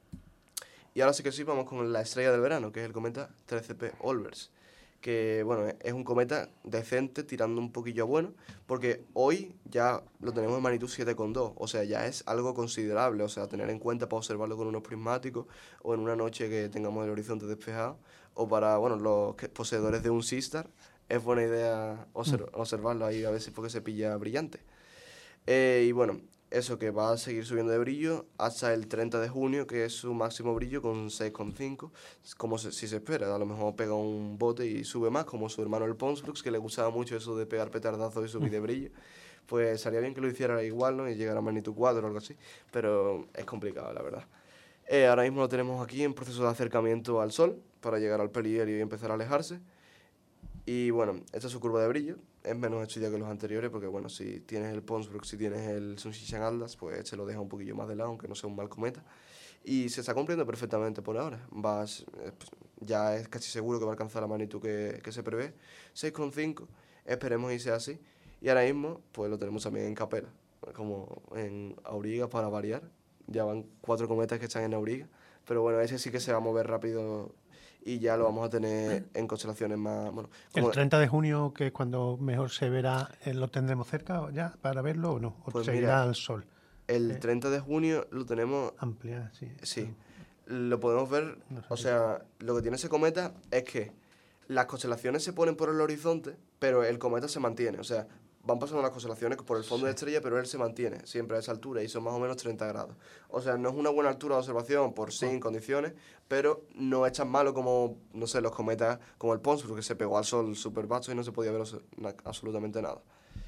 Y ahora sí que sí, vamos con la estrella del verano, que es el cometa trece P Olbers, que bueno, es un cometa decente tirando un poquillo a bueno, porque hoy ya lo tenemos en magnitud siete coma dos, o sea, ya es algo considerable, o sea, tener en cuenta para observarlo con unos prismáticos o en una noche que tengamos el horizonte despejado, o para, bueno, los que, poseedores de un Seastar, es buena idea observ mm. observarlo ahí a veces porque se pilla brillante. Eh, y bueno, eso que va a seguir subiendo de brillo hasta el treinta de junio, que es su máximo brillo con seis coma cinco, como se, si se espera. A lo mejor pega un bote y sube más, como su hermano el Pons Brooks, que le gustaba mucho eso de pegar petardazos y subir de brillo. Pues sería bien que lo hiciera igual, ¿no? Y llegara a magnitud cuatro o algo así, pero es complicado, la verdad. Eh, ahora mismo lo tenemos aquí en proceso de acercamiento al Sol, para llegar al perihelio y empezar a alejarse. Y bueno, esta es su curva de brillo. Es menos estudiado que los anteriores porque, bueno, si tienes el Pons Brooks, si tienes el Sunshine Atlas, pues se lo deja un poquillo más de lado, aunque no sea un mal cometa. Y se está cumpliendo perfectamente por ahora. Va, ya es casi seguro que va a alcanzar la magnitud que, que se prevé, seis coma cinco. Esperemos y sea así. Y ahora mismo, pues lo tenemos también en Capella, como en Auriga para variar. Ya van cuatro cometas que están en Auriga. Pero bueno, ese sí que se va a mover rápido y ya lo vamos a tener en constelaciones más... Bueno, ¿El treinta de junio, que es cuando mejor se verá, lo tendremos cerca ya para verlo o no? ¿O pues seguirá mira, al sol? El Eh. treinta de junio lo tenemos... Ampliar, sí. Sí, lo podemos ver, No sé o si- sea, lo que tiene ese cometa es que las constelaciones se ponen por el horizonte, pero el cometa se mantiene, o sea, van pasando las constelaciones por el fondo de estrella, pero él se mantiene siempre a esa altura y son más o menos treinta grados. O sea, no es una buena altura de observación por sí en condiciones, pero no es tan malo como, no sé, los cometas como el Ponsor, que se pegó al sol súper vasto y no se podía ver abso- na- absolutamente nada.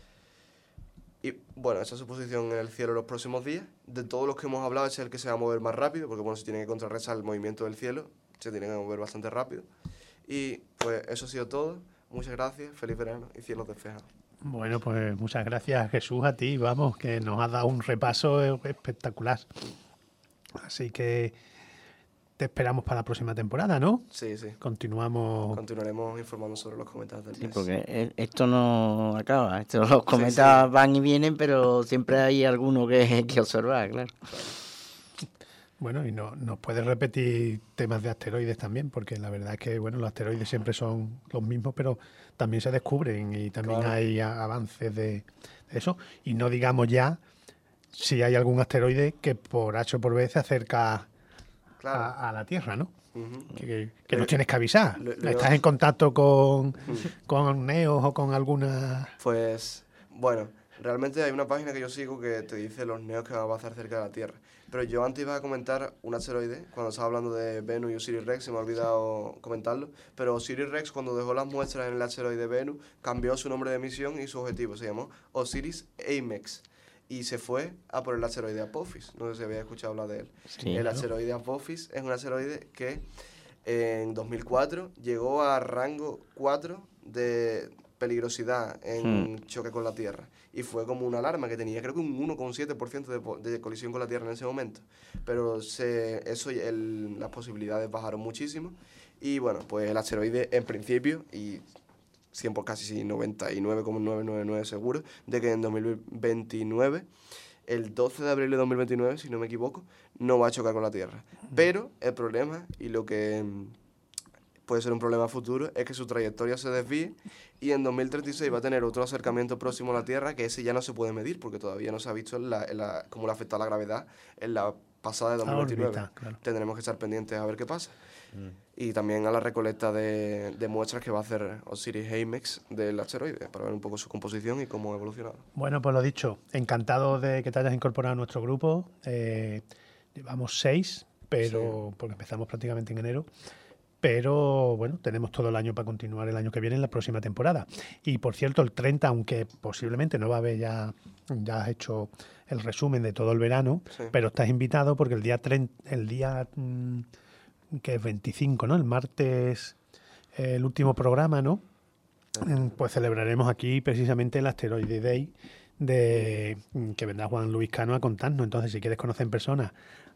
Y bueno, esa es su posición en el cielo los próximos días. De todos los que hemos hablado, ese es el que se va a mover más rápido, porque bueno, se tiene que contrarrestar el movimiento del cielo, se tiene que mover bastante rápido. Y pues eso ha sido todo. Muchas gracias, feliz verano y cielos despejados. Bueno, pues muchas gracias, Jesús, a ti, vamos, que nos has dado un repaso eh, espectacular. Así que te esperamos para la próxima temporada, ¿no? Sí, sí. Continuamos. Continuaremos informando sobre los cometas del Sí, mes. porque e- esto no acaba. Esto, los cometas sí. van y vienen, pero siempre hay alguno que, que observar, claro. Bueno, y no, nos puedes repetir temas de asteroides también, porque la verdad es que bueno, los asteroides siempre son los mismos, pero también se descubren y también Claro. hay a- avances de, de eso. Y no digamos ya si hay algún asteroide que por H o por B se acerca Claro. a, a la Tierra, ¿no? Ujú. Que, que Lo- nos tienes que avisar. lo- lo- ¿Estás en contacto con, con Neos o con alguna...? Pues, bueno, realmente hay una página que yo sigo que te dice los neos que va a pasar cerca de la Tierra. Pero yo antes iba a comentar un asteroide, cuando estaba hablando de Venus y Osiris-Rex, se me ha olvidado comentarlo, pero Osiris-Rex, cuando dejó las muestras en el asteroide Venus, cambió su nombre de misión y su objetivo, se llamó Osiris-Amex, y se fue a por el asteroide Apophis. No sé si habéis escuchado hablar de él. Sí, el claro. asteroide Apophis es un asteroide que en dos mil cuatro llegó a rango cuatro de peligrosidad en choque con la Tierra. Y fue como una alarma que tenía, creo que un uno coma siete por ciento de, po- de colisión con la Tierra en ese momento. Pero se, eso, el- las posibilidades bajaron muchísimo. Y bueno, pues el asteroide en principio, y cien por casi noventa y nueve coma novecientos noventa y nueve seguro, de que en dos mil veintinueve, el doce de abril de dos mil veintinueve, si no me equivoco, no va a chocar con la Tierra. Pero el problema, y lo que mm, puede ser un problema futuro, es que su trayectoria se desvíe y en dos mil treinta y seis va a tener otro acercamiento próximo a la Tierra, que ese ya no se puede medir porque todavía no se ha visto en la, en la, cómo le afecta la gravedad en la pasada de dos mil veintinueve. órbita, claro. Tendremos que estar pendientes a ver qué pasa. Y también a la recolecta de, de muestras que va a hacer Osiris-Amex del asteroide, para ver un poco su composición y cómo ha evolucionado. Bueno, pues lo dicho, encantado de que te hayas incorporado a nuestro grupo. Eh, llevamos seis, pero porque empezamos prácticamente en enero. Pero bueno, tenemos todo el año para continuar el año que viene en la próxima temporada. Y por cierto, el treinta, aunque posiblemente no va a haber ya, ya has hecho el resumen de todo el verano, Sí. pero estás invitado porque el día treinta, el día mm, que es veinticinco, ¿no? El martes, eh, el último programa, ¿no? Mm, Pues celebraremos aquí precisamente el Asteroide Day de mm, que vendrá Juan Luis Cano a contarnos. Entonces, si quieres conocer en persona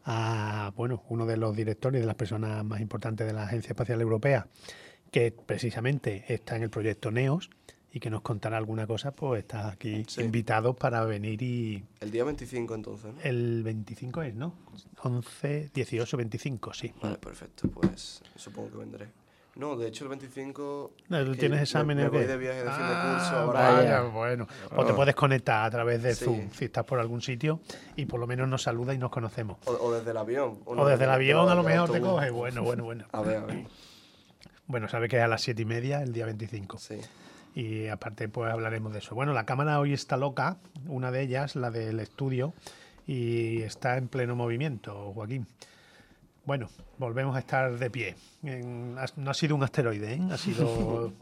a bueno, uno de los directores, de las personas más importantes de la Agencia Espacial Europea, que precisamente está en el proyecto NEOS y que nos contará alguna cosa, pues estás aquí Sí. invitado para venir y El día veinticinco entonces, ¿no? el veinticinco es, ¿no? once, dieciocho, veinticinco, sí. Vale, perfecto, pues supongo que vendré. No, de hecho el veinticinco... No, ¿tú que tienes me- exámenes Me, o voy qué? de viaje de fin de Ah, curso ahora. vaya, Vaya. bueno. Pues te puedes conectar a través de Sí. Zoom si estás por algún sitio y por lo menos nos saluda y nos conocemos. O, o desde el avión. O desde el avión a lo mejor te coge. coge. Bueno, bueno, bueno. A ver, a ver. Bueno, sabe que es a las siete y media el día veinticinco. Sí. Y aparte, pues hablaremos de eso. Bueno, la cámara hoy está loca, una de ellas, la del estudio, y está en pleno movimiento, Joaquín. Bueno, volvemos a estar de pie. En- has- no ha sido un asteroide, ¿eh? Ha sido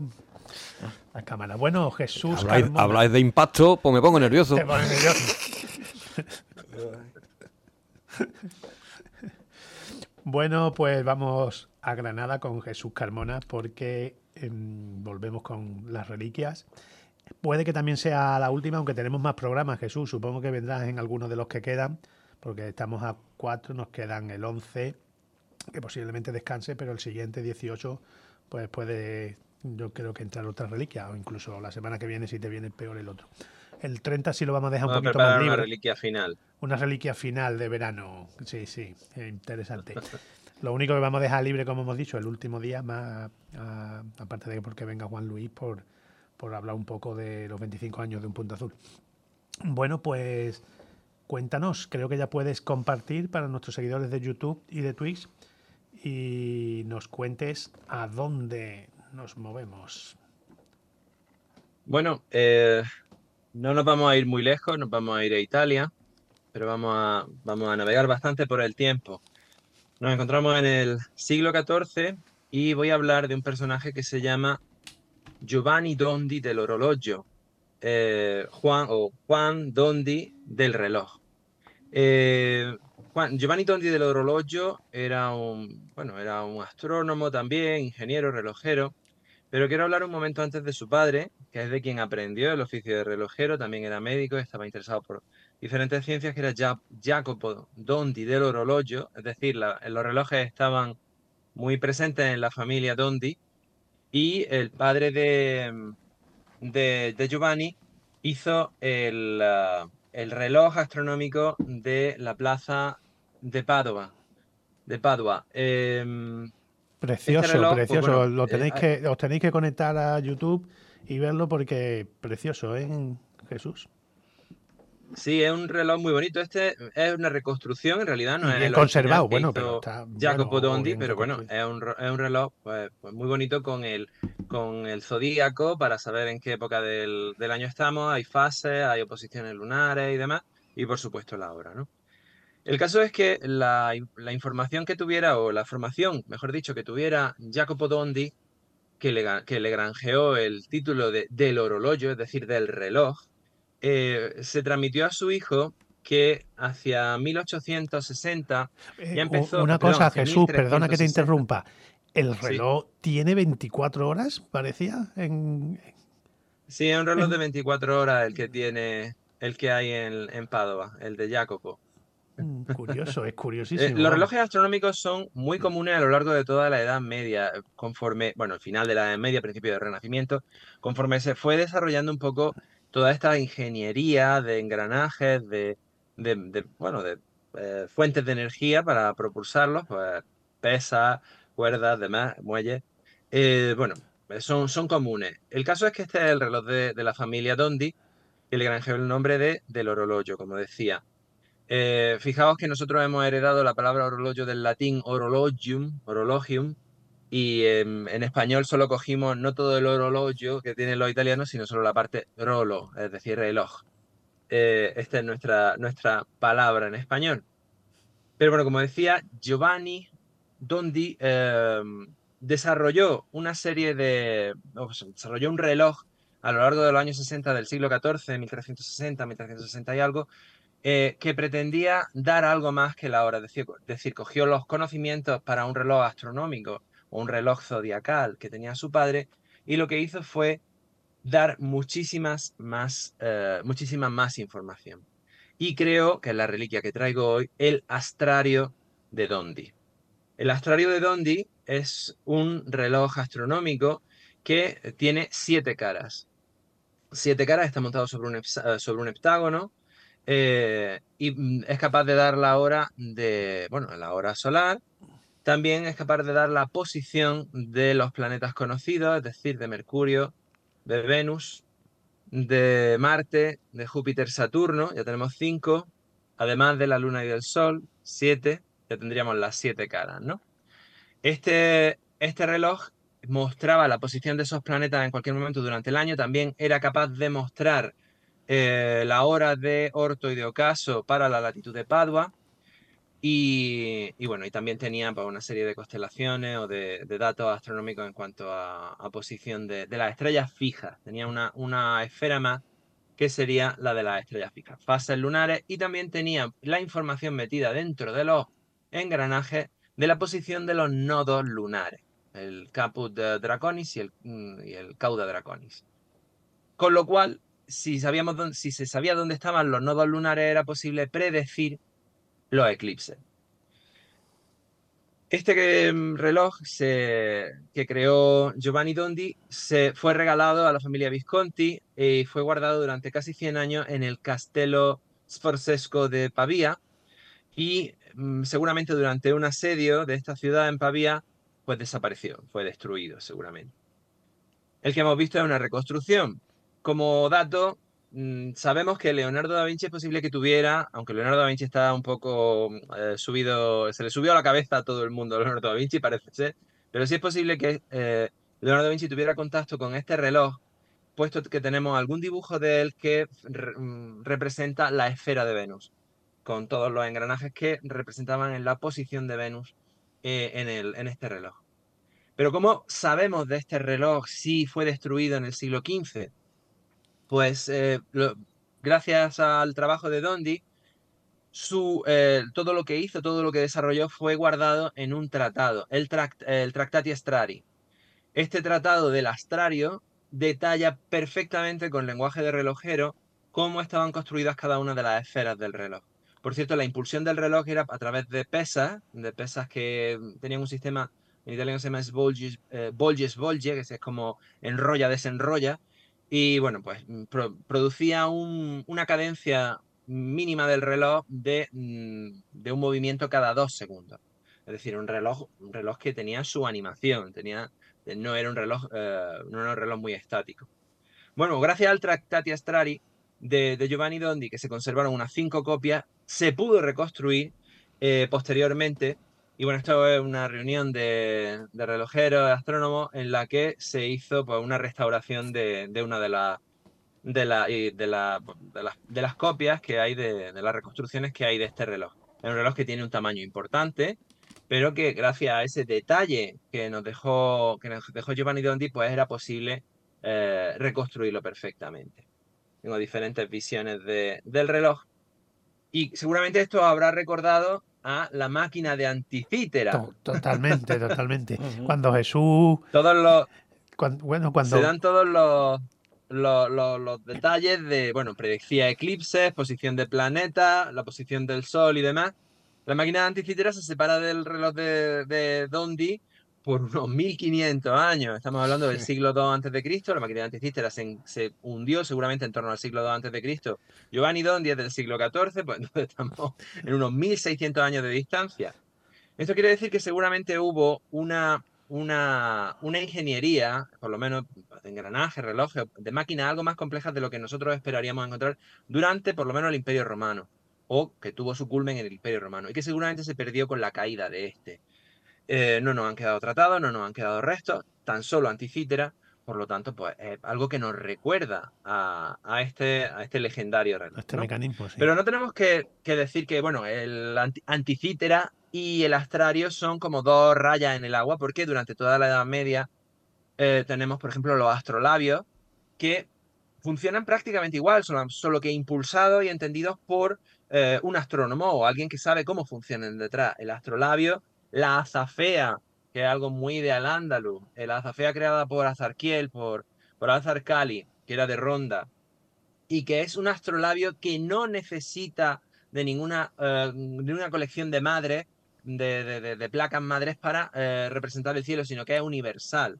la cámara. Bueno, Jesús. Habláis, Carmona. habláis de impacto, pues me pongo nervioso. Te pones nervioso. Bueno, pues vamos a Granada con Jesús Carmona porque em, volvemos con las reliquias. Puede que también sea la última, aunque tenemos más programas, Jesús. Supongo que vendrás en algunos de los que quedan, porque estamos a cuatro, nos quedan el once, que posiblemente descanse, pero el siguiente, dieciocho, pues puede, yo creo que entrar otra reliquia, o incluso la semana que viene, si te viene peor el otro. El treinta sí lo vamos a dejar un Vamos a poquito más preparar una libre. reliquia final. Una reliquia final de verano. Sí, sí, eh, interesante. Lo único que vamos a dejar libre, como hemos dicho, el último día, más a- aparte de que porque venga Juan Luis por, por hablar un poco de los veinticinco años de Un Punto Azul. Bueno, pues cuéntanos, creo que ya puedes compartir para nuestros seguidores de YouTube y de Twitch y nos cuentes a dónde nos movemos. Bueno, eh, no nos vamos a ir muy lejos, nos vamos a ir a Italia, pero vamos a, vamos a navegar bastante por el tiempo. Nos encontramos en el siglo catorce y voy a hablar de un personaje que se llama Giovanni Dondi dell'Orologio, eh, Juan o Juan Dondi del reloj. Eh, Juan, Giovanni Dondi dell'Orologio era un, bueno, era un astrónomo también, ingeniero, relojero, pero quiero hablar un momento antes de su padre, que es de quien aprendió el oficio de relojero, también era médico, estaba interesado por diferentes ciencias, que era Gia- Jacopo Dondi dell'Orologio, es decir, la- los relojes estaban muy presentes en la familia Dondi, y el padre de, de, de Giovanni hizo el, ah, el reloj astronómico de la plaza de Padua. De Padua. Em, este Precioso, reloj, pues precioso. bueno, Lo eh, tenéis ah, que, os tenéis que conectar a YouTube y verlo porque precioso, ¿eh, Jesús? sí, es un reloj muy bonito. Este es una reconstrucción, en realidad no Y es bien el original conservado, que bueno, pero hizo está bueno Jacopo o Dondi, bien pero bueno, reconstruido. es un, ro- es un reloj pues, pues muy bonito con el, con el zodíaco para saber en qué época del, del año estamos. Hay fases, hay oposiciones lunares y demás, y por supuesto la hora, ¿no? El caso es que la, in- la información que tuviera, o la formación, mejor dicho, que tuviera Jacopo Dondi, que le, ga- que le granjeó el título de, del orologio, es decir, del reloj, eh, se transmitió a su hijo, que hacia mil ochocientos sesenta Eh, ya u- empezó, ah, una perdón, cosa, hacia Jesús, perdona que te mil trescientos sesenta, interrumpa. ¿El sí, reloj tiene veinticuatro horas, parecía? En, sí, es un reloj de en- veinticuatro horas el que tiene, el que hay en, en Padua, el de Jacopo. Mm, curioso, es Eh, curiosísimo, los vamos. relojes astronómicos son muy comunes a lo largo de toda la Edad Media, eh, conforme, bueno, al final de la Edad Media, principio del Renacimiento, conforme se fue desarrollando un poco toda esta ingeniería de engranajes, de, de, de, bueno, de eh, fuentes de energía para propulsarlos, pues pesas, cuerdas, demás, muelles. Eh, bueno, eh, son, son comunes. El caso es que este es el reloj de, de la familia Dondi, que le granjeó el nombre de, del orologio, como decía. Eh, fijaos que nosotros hemos heredado la palabra orologio del latín orologium, orologium, y em, en español solo cogimos no todo el orologio que tienen los italianos, sino solo la parte rolo, es decir, reloj. Eh, esta es nuestra, nuestra palabra en español. Pero bueno, como decía, Giovanni Dondi em, desarrolló una serie de, o sea, desarrolló un reloj a lo largo de los años sesenta del siglo catorce, mil trescientos sesenta, mil trescientos sesenta y algo, eh, que pretendía dar algo más que la hora. Es decir, es decir, cogió los conocimientos para un reloj astronómico o un reloj zodiacal que tenía su padre, y lo que hizo fue dar muchísimas más, eh, muchísima más información. Y creo que es la reliquia que traigo hoy, el astrario de Dondi. El astrario de Dondi es un reloj astronómico que tiene siete caras. Siete caras, está montado sobre un, hepsa- sobre un heptágono, eh, y mm, es capaz de dar la hora de, bueno, la hora solar. También es capaz de dar la posición de los planetas conocidos, es decir, de Mercurio, de Venus, de Marte, de Júpiter, Saturno, ya tenemos cinco, además de la Luna y del Sol, siete, ya tendríamos las siete caras, ¿no? Este, este reloj mostraba la posición de esos planetas en cualquier momento durante el año, también era capaz de mostrar eh, la hora de Orto y de Ocaso para la latitud de Padua, y, y bueno, y también tenía pues, una serie de constelaciones o de, de datos astronómicos en cuanto a, a posición de, de las estrellas fijas. Tenía una, una esfera más que sería la de las estrellas fijas, fases lunares, y también tenía la información metida dentro de los engranajes de la posición de los nodos lunares, el Caput Draconis y el, mm, y el Cauda Draconis. Con lo cual, si, sabíamos dónde- si se sabía dónde estaban los nodos lunares, era posible predecir los eclipses. Este que, mm, reloj se, que creó Giovanni Dondi se fue regalado a la familia Visconti y fue guardado durante casi cien años en el Castello Sforzesco de Pavía, y mm, seguramente durante un asedio de esta ciudad en Pavía pues desapareció, fue destruido seguramente. El que hemos visto es una reconstrucción. Como dato, mm, sabemos que Leonardo da Vinci es posible que tuviera, aunque Leonardo da Vinci está un poco eh, subido, se le subió a la cabeza a todo el mundo Leonardo da Vinci, parece ser, pero sí es posible que eh, Leonardo da Vinci tuviera contacto con este reloj, puesto que tenemos algún dibujo de él que re- mm, representa la esfera de Venus, con todos los engranajes que representaban en la posición de Venus eh, en el, en este reloj. Pero ¿cómo sabemos de este reloj si fue destruido en el siglo quince? Pues eh, lo- gracias al trabajo de Dondi, su, eh, todo lo que hizo, todo lo que desarrolló fue guardado en un tratado, el, tract, el Tractati Astrari. Este tratado del astrario detalla perfectamente con lenguaje de relojero cómo estaban construidas cada una de las esferas del reloj. Por cierto, la impulsión del reloj era a través de pesas, de pesas que tenían un sistema, en italiano se llama svolgi, eh, volge, svolge, que es como enrolla, desenrolla, y bueno, pues pro- producía un- una cadencia mínima del reloj de, mm, de un movimiento cada dos segundos. Es decir, un reloj, un reloj que tenía su animación, tenía no era un reloj, eh, no era un reloj muy estático. Bueno, gracias al Tractati Astrari de, de Giovanni Dondi, que se conservaron unas cinco copias, se pudo reconstruir eh, posteriormente. Y bueno, esto es una reunión de, de relojeros, de astrónomos, en la que se hizo pues, una restauración de, de una de, las de, la, y de, la- de las, de las copias que hay de, de las reconstrucciones que hay de este reloj. Es un reloj que tiene un tamaño importante, pero que gracias a ese detalle que nos dejó, que nos dejó Giovanni Dondi, pues era posible eh, reconstruirlo perfectamente. Tengo diferentes visiones de, del reloj y seguramente esto habrá recordado a la máquina de Anticítera. To- totalmente, totalmente. Ujú. Cuando Jesús, Todos los, cuan- bueno, Se cuando dan todos los, los, los- los detalles de, bueno, predecía eclipses, posición de planetas, la posición del Sol y demás. La máquina de Anticítera se separa del reloj de, de Dondi por unos mil quinientos años. Estamos hablando del siglo dos antes de Cristo. La máquina de Anticítera se, se hundió seguramente en torno al siglo dos antes de Cristo. Giovanni Dondi es del siglo catorce, pues entonces estamos en unos mil seiscientos años de distancia. Esto quiere decir que seguramente hubo una, una, una ingeniería, por lo menos de engranaje, relojes, de máquinas algo más complejas de lo que nosotros esperaríamos encontrar durante por lo menos el Imperio Romano, o que tuvo su culmen en el Imperio Romano, y que seguramente se perdió con la caída de este. Eh, no nos han quedado tratados, no nos han quedado restos, tan solo Anticítera, por lo tanto, pues es algo que nos recuerda a, a este, a este legendario reloj, este ¿no? mecanismo, sí. Pero no tenemos que, que decir que, bueno, el anti- Anticítera y el Astrario son como dos rayas en el agua, porque durante toda la Edad Media eh, tenemos, por ejemplo, los astrolabios, que funcionan prácticamente igual, solo, solo que impulsados y entendidos por eh, un astrónomo o alguien que sabe cómo funcionan detrás. El astrolabio, la azafea, que es algo muy de Al-Ándalus, la azafea creada por Azarquiel, por, por Azarcali, que era de Ronda, y que es un astrolabio que no necesita de ninguna, eh, de una colección de madres, de, de- de- de placas madres para eh, representar el cielo, sino que es universal.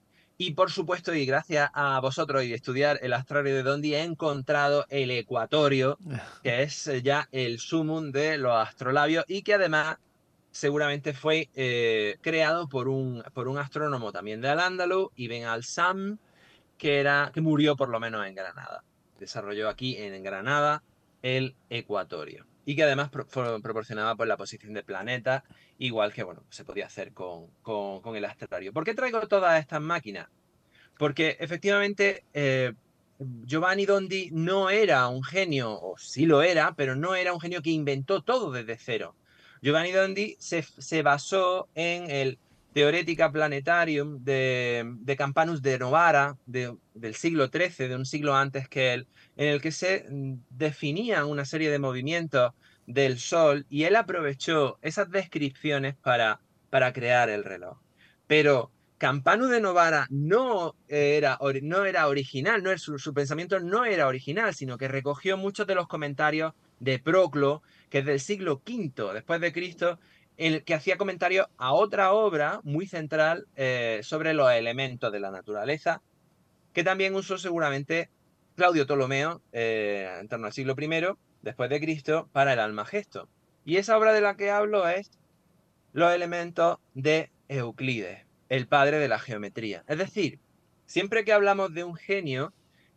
Y por supuesto, y gracias a vosotros y de estudiar el astrario de Dondi, he encontrado el ecuatorio, que es eh, ya el sumum de los astrolabios y que además seguramente fue eh, creado por un, por un astrónomo también de Al-Ándalus, Ibn al-Sam, que, era, que murió por lo menos en Granada. Desarrolló aquí en Granada el ecuatorio. Y que además pro, proporcionaba pues, la posición de planetas, igual que bueno, se podía hacer con, con, con el astrario. ¿Por qué traigo todas estas máquinas? Porque efectivamente eh, Giovanni Dondi no era un genio, o sí lo era, pero no era un genio que inventó todo desde cero. Giovanni Dondi se, se basó en el Theoretica Planetarium de, de Campanus de Novara de, del siglo trece, de un siglo antes que él, en el que se mm, definían una serie de movimientos del Sol y él aprovechó esas descripciones para, para crear el reloj. Pero Campanu de Novara no era, no era original, no, su, su pensamiento no era original, sino que recogió muchos de los comentarios de Proclo, que es del siglo quinto después de Cristo, el que hacía comentarios a otra obra muy central eh, sobre los elementos de la naturaleza, que también usó seguramente Claudio Ptolomeo eh, en torno al siglo primero después de Cristo para el Almagesto. Y esa obra de la que hablo es Los elementos de Euclides, el padre de la geometría. Es decir, siempre que hablamos de un genio,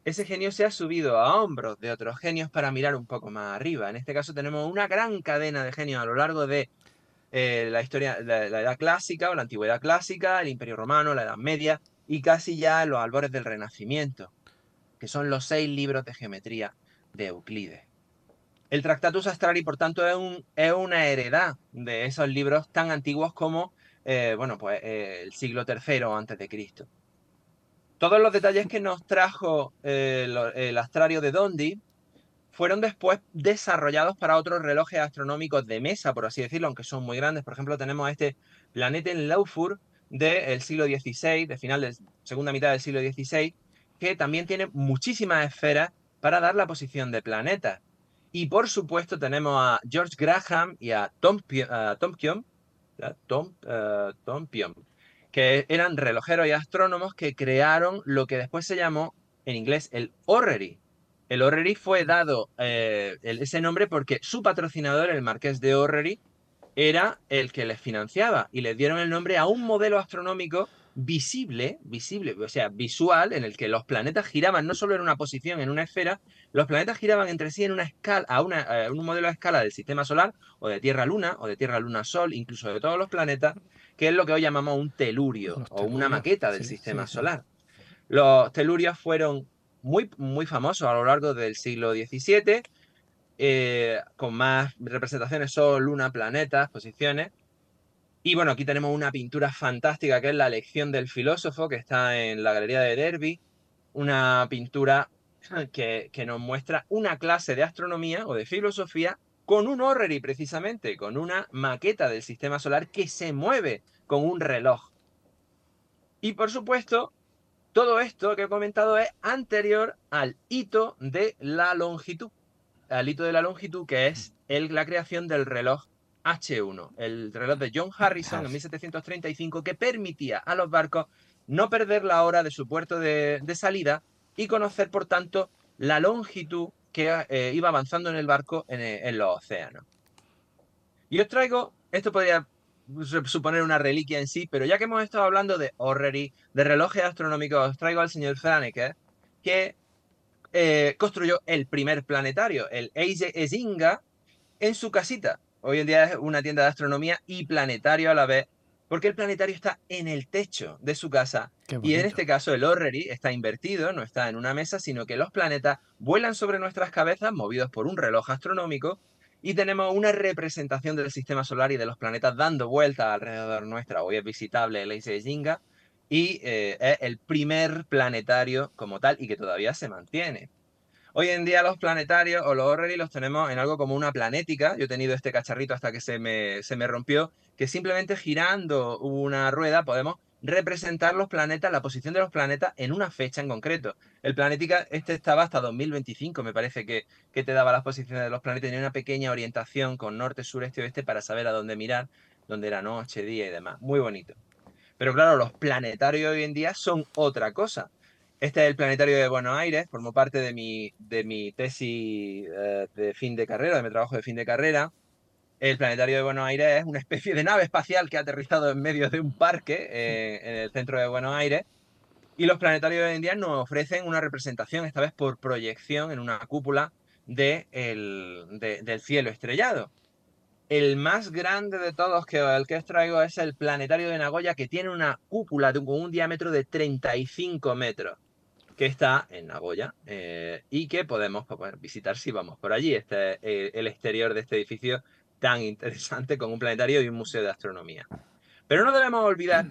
ese genio se ha subido a hombros de otros genios para mirar un poco más arriba. En este caso tenemos una gran cadena de genios a lo largo de eh, la historia, la, la Edad Clásica o la Antigüedad Clásica, el Imperio Romano, la Edad Media y casi ya los albores del Renacimiento, que son los seis libros de geometría de Euclides. El Tractatus Astrari, por tanto, es, un, es una heredad de esos libros tan antiguos como eh, bueno, pues, eh, el siglo tercero antes de Cristo. Todos los detalles que nos trajo eh, lo, el astrario de Dondi fueron después desarrollados para otros relojes astronómicos de mesa, por así decirlo, aunque son muy grandes. Por ejemplo, tenemos este Planeten-Laufur del siglo dieciséis, de final de la segunda mitad del siglo dieciséis, que también tiene muchísimas esferas para dar la posición de planetas. Y por supuesto tenemos a George Graham y a Tom, uh, Tom Pion, Tom, uh, Tom Pion, que eran relojeros y astrónomos que crearon lo que después se llamó en inglés el Orrery. El Orrery fue dado eh, ese nombre porque su patrocinador, el Marqués de Orrery, era el que les financiaba y les dieron el nombre a un modelo astronómico visible, visible, o sea, visual, en el que los planetas giraban no solo en una posición, en una esfera, los planetas giraban entre sí en una escala, a, una, a un modelo a escala del sistema solar, o de Tierra-Luna, o de Tierra-Luna-Sol, incluso de todos los planetas, que es lo que hoy llamamos un telurio, Los o una telurios, maqueta del sí, sistema sí, sí. solar. Los telurios fueron muy, muy famosos a lo largo del siglo diecisiete, eh, con más representaciones, Sol, Luna, planetas, posiciones. Y bueno, aquí tenemos una pintura fantástica que es La Lección del Filósofo, que está en la Galería de Derby. Una pintura que, que nos muestra una clase de astronomía o de filosofía con un Orrery precisamente, con una maqueta del sistema solar que se mueve con un reloj. Y por supuesto, todo esto que he comentado es anterior al hito de la longitud. Al hito de la longitud, que es el, la creación del reloj hache uno, el reloj de John Harrison en mil setecientos treinta y cinco, que permitía a los barcos no perder la hora de su puerto de, de salida y conocer, por tanto, la longitud que eh, iba avanzando en el barco en, en los océanos. Y os traigo, esto podría suponer una reliquia en sí, pero ya que hemos estado hablando de Orrery, de relojes astronómicos, os traigo al señor Franeker, que eh, construyó el primer planetario, el Eise Ezinga, en su casita. Hoy en día es una tienda de astronomía y planetario a la vez, porque el planetario está en el techo de su casa. Y en este caso el Orrery está invertido, no está en una mesa, sino que los planetas vuelan sobre nuestras cabezas, movidos por un reloj astronómico, y tenemos una representación del sistema solar y de los planetas dando vueltas alrededor nuestra. Hoy es visitable el Eise Ezinga, y eh, es el primer planetario como tal y que todavía se mantiene. Hoy en día los planetarios o los Orrery los tenemos en algo como una planética. Yo he tenido este cacharrito hasta que se me, se me rompió, que simplemente girando una rueda podemos representar los planetas, la posición de los planetas en una fecha en concreto. El planética este estaba hasta dos mil veinticinco, me parece que, que te daba las posiciones de los planetas, tenía una pequeña orientación con norte, sur, este, oeste para saber a dónde mirar, dónde era noche, día y demás. Muy bonito. Pero claro, los planetarios hoy en día son otra cosa. Este es el planetario de Buenos Aires, formó parte de mi, de mi tesis eh, de fin de carrera, de mi trabajo de fin de carrera. El planetario de Buenos Aires es una especie de nave espacial que ha aterrizado en medio de un parque eh, en el centro de Buenos Aires. Y los planetarios hoy en día nos ofrecen una representación, esta vez por proyección en una cúpula de el, de, del cielo estrellado. El más grande de todos que el que os traigo es el planetario de Nagoya, que tiene una cúpula de un, con un diámetro de treinta y cinco metros, que está en Nagoya eh, y que podemos pues, visitar si vamos por allí. Este es eh, el exterior de este edificio tan interesante con un planetario y un museo de astronomía. Pero no debemos olvidar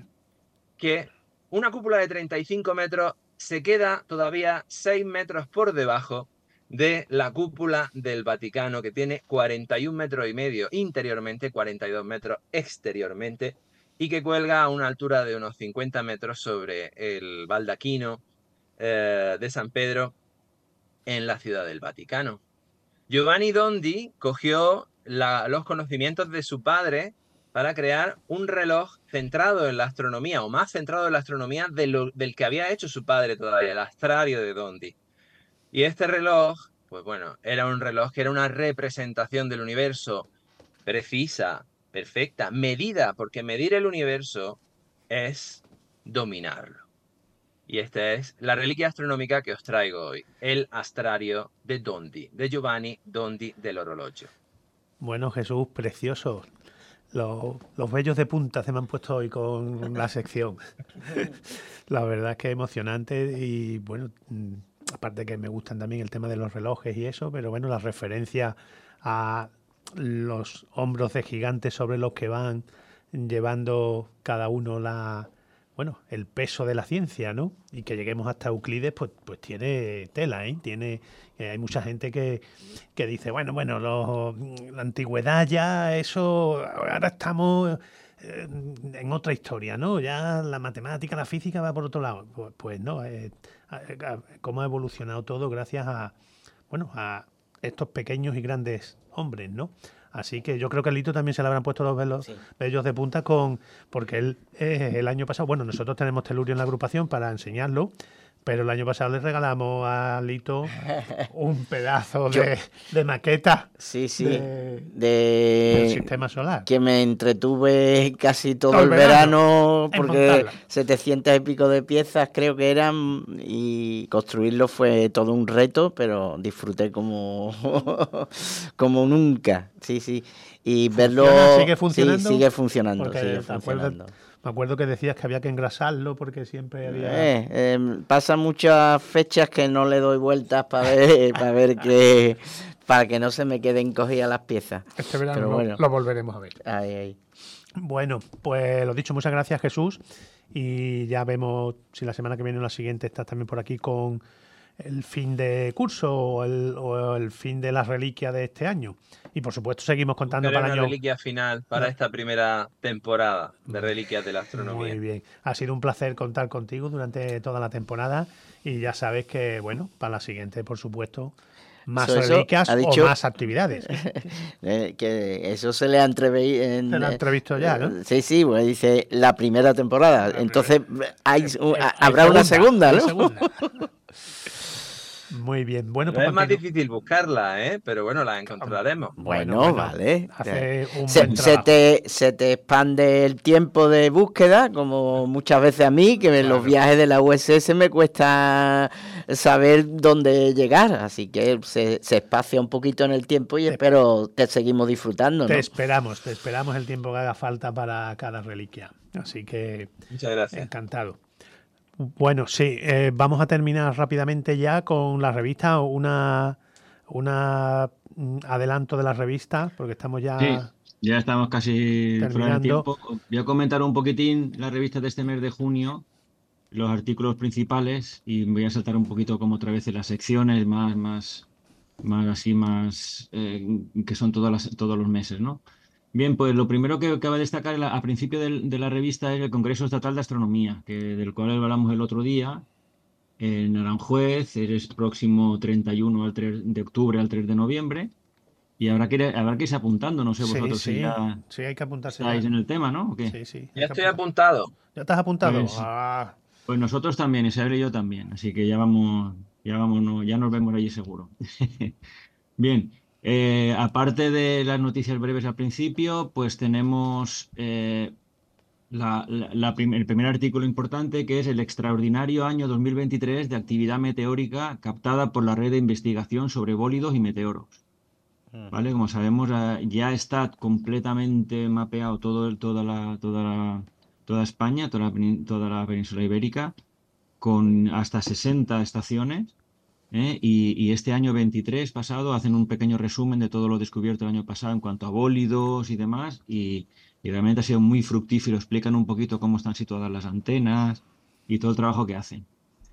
que una cúpula de treinta y cinco metros se queda todavía seis metros por debajo de la cúpula del Vaticano, que tiene cuarenta y un metros y medio interiormente, cuarenta y dos metros exteriormente, y que cuelga a una altura de unos cincuenta metros sobre el baldaquino eh, de San Pedro en la ciudad del Vaticano. Giovanni Dondi cogió la, los conocimientos de su padre para crear un reloj centrado en la astronomía, o más centrado en la astronomía de lo, del que había hecho su padre todavía, el astrario de Dondi. Y este reloj, pues bueno, era un reloj que era una representación del universo precisa, perfecta, medida, porque medir el universo es dominarlo. Y esta es la reliquia astronómica que os traigo hoy, el astrario de Dondi, de Giovanni Dondi del Orologio. Bueno, Jesús, precioso. Los, los vellos de punta se me han puesto hoy con la sección. La verdad es que es emocionante y bueno, aparte que me gustan también el tema de los relojes y eso, pero bueno, la referencia a los hombros de gigantes sobre los que van llevando cada uno la... bueno, el peso de la ciencia, ¿no? Y que lleguemos hasta Euclides, pues, pues tiene tela, ¿eh? Tiene, eh, hay mucha gente que, que dice, bueno, bueno, lo, la antigüedad ya, eso, ahora estamos eh, en otra historia, ¿no? Ya la matemática, la física va por otro lado. Pues, pues no, eh, cómo ha evolucionado todo gracias a, bueno, a estos pequeños y grandes hombres, ¿no? Así que yo creo que a Lito también se le habrán puesto los velos, sí. vellos de punta con porque él eh, el año pasado, bueno, nosotros tenemos telurio en la agrupación para enseñarlo, pero el año pasado le regalamos a Lito un pedazo de, yo, de maqueta sí, sí, de, de, del sistema solar. Que me entretuve casi todo, todo el verano, verano porque setecientas y pico de piezas creo que eran, y construirlo fue todo un reto, pero disfruté como, como nunca. Sí, sí. Y verlo... ¿Sigue funcionando? Sí, sigue funcionando, porque sigue funcionando. Me acuerdo que decías que había que engrasarlo porque siempre había... Eh, eh, pasan muchas fechas que no le doy vueltas para ver, para ver que... para que no se me queden cogidas las piezas. Este verano Pero lo, bueno. lo volveremos a ver. Ahí, ahí. Bueno, pues lo dicho, muchas gracias, Jesús. Y ya vemos si la semana que viene o la siguiente estás también por aquí con el fin de curso o el, o el fin de las reliquias de este año. Y por supuesto seguimos contando Buscaré para el una año... reliquia final para esta primera temporada de Reliquias de la Astronomía. Muy bien. Ha sido un placer contar contigo durante toda la temporada y ya sabes que, bueno, para la siguiente, por supuesto, más eso, reliquias eso dicho, o más actividades. eh, que eso se le ha entrevisto. Se le ha entrevisto ya, ¿no? Sí, sí, pues dice la primera temporada. La Entonces hay, hay, habrá hay una segunda, segunda, ¿no? Segunda. Muy bien. Bueno, pues es más difícil buscarla, ¿eh? Pero bueno, la encontraremos. Bueno, bueno vale. Hace un se, buen se, te, se te expande el tiempo de búsqueda, como muchas veces a mí, que en claro. los viajes de la U S S me cuesta saber dónde llegar. Así que se, se espacia un poquito en el tiempo y te, espero que seguimos disfrutando, ¿no? Te esperamos, te esperamos el tiempo que haga falta para cada reliquia. Así que... Muchas gracias. Encantado. Bueno, sí, eh, vamos a terminar rápidamente ya con la revista, una, una adelanto de la revista, porque estamos ya... Sí, ya estamos casi terminando. Fuera de tiempo. Voy a comentar un poquitín la revista de este mes de junio, los artículos principales, y voy a saltar un poquito como otra vez en las secciones más, más, más así, más, eh, que son todas las, todos los meses, ¿no? Bien, pues lo primero que cabe destacar la, a principio del, de la revista es el Congreso Estatal de Astronomía, que, del cual hablamos el otro día en Aranjuez, es próximo treinta y uno al tres de octubre al tres de noviembre, y habrá que, habrá que irse apuntando, no sé vosotros sí, sí, si ya sí, hay que apuntarse estáis ya. en el tema, ¿no? ¿O qué? Sí, sí. Ya estoy apuntado. ¿Ya estás apuntado? Pues, ah. pues nosotros también, Isabel y yo también, así que ya vamos, ya vamos, no, ya nos vemos allí seguro. Bien. Eh, aparte de las noticias breves al principio, pues tenemos eh, la, la, la prim el primer artículo importante, que es el extraordinario año dos mil veintitrés de actividad meteórica captada por la red de investigación sobre bólidos y meteoros. ¿Vale? Como sabemos, ya está completamente mapeado todo, toda, la, toda, la, toda España, toda la, toda la península ibérica, con hasta sesenta estaciones. ¿Eh? Y, y este año veintitrés pasado hacen un pequeño resumen de todo lo descubierto el año pasado en cuanto a bólidos y demás, y, y realmente ha sido muy fructífero. Explican un poquito cómo están situadas las antenas y todo el trabajo que hacen.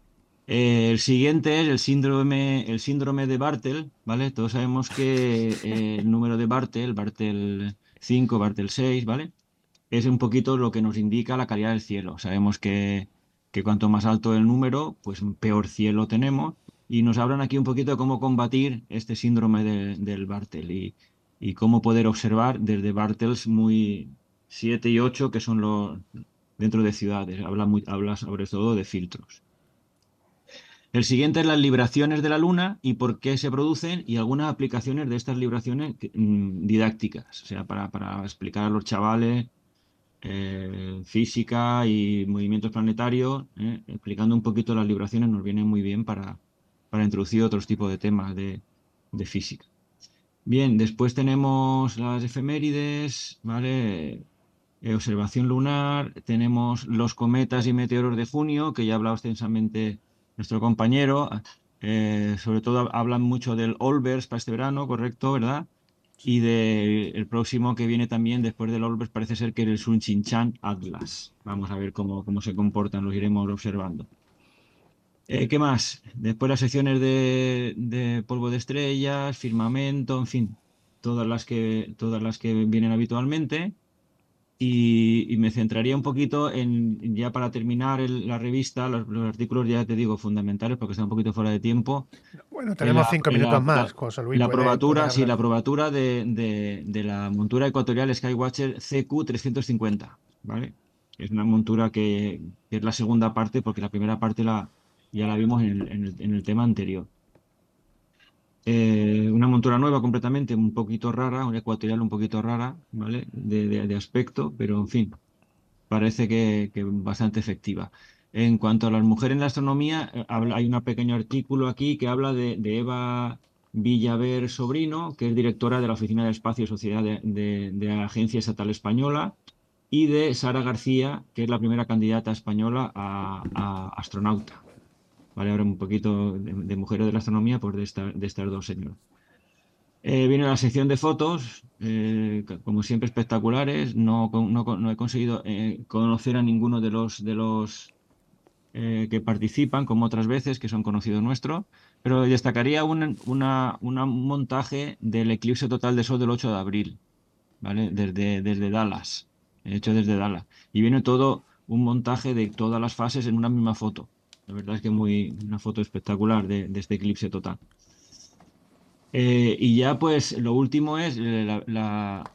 Eh, el siguiente es el síndrome, el síndrome de Bartel, ¿vale? Todos sabemos que eh, el número de Bartel, Bartel cinco, Bartel seis, ¿vale? Es un poquito lo que nos indica la calidad del cielo. Sabemos que, que cuanto más alto el número, pues peor cielo tenemos. Y nos hablan aquí un poquito de cómo combatir este síndrome de, del Bartel y, y cómo poder observar desde Bartels muy siete y ocho, que son los dentro de ciudades. Habla, muy, habla sobre todo de filtros. El siguiente es las libraciones de la Luna y por qué se producen y algunas aplicaciones de estas libraciones mmm, didácticas, o sea, para, para explicar a los chavales eh, física y movimientos planetarios, eh, explicando un poquito las libraciones, nos viene muy bien para, para introducir otros tipos de temas de, de física. Bien, después tenemos las efemérides, ¿vale? Eh, observación lunar, tenemos los cometas y meteoros de junio, que ya ha hablado extensamente nuestro compañero. Eh, sobre todo hablan mucho del Olbers para este verano, correcto, ¿verdad? Y del próximo que viene también después del Olbers parece ser que es el Sun-Chin-Chan Atlas. Vamos a ver cómo, cómo se comportan, los iremos observando. Eh, ¿qué más? Después las secciones de, de polvo de estrellas, firmamento, en fin, todas las que, todas las que vienen habitualmente. Y, y me centraría un poquito en, ya para terminar el, la revista, los, los artículos, ya te digo, fundamentales, porque está un poquito fuera de tiempo. Bueno, tenemos la, cinco minutos la, más, la, José Luis. La puede, probatura, puede sí, la probatura de, de, de la montura ecuatorial Skywatcher C Q trescientos cincuenta, ¿vale? Es una montura que, que es la segunda parte, porque la primera parte la, ya la vimos en el, en el, en el tema anterior. Eh, una montura nueva completamente, un poquito rara, una ecuatorial un poquito rara, ¿vale? De, de, de aspecto, pero en fin, parece que, que bastante efectiva. En cuanto a las mujeres en la astronomía, eh, habla, hay un pequeño artículo aquí que habla de, de Eva Villaver Sobrino, que es directora de la Oficina de Espacio y Sociedad de, de, de la Agencia Estatal Española, y de Sara García, que es la primera candidata española a, a astronauta. Vale, ahora un poquito de, de mujeres de la astronomía, pues de, esta, de estas dos señoras. Eh, viene la sección de fotos, eh, como siempre espectaculares. No, no, no he conseguido eh, conocer a ninguno de los, de los eh, que participan, como otras veces, que son conocidos nuestros, pero destacaría un una, una montaje del eclipse total de sol del ocho de abril, ¿vale? Desde, desde Dallas, hecho desde Dallas. Y viene todo un montaje de todas las fases en una misma foto. La verdad es que muy una foto espectacular de, de este eclipse total. Eh, y ya pues lo último es la, la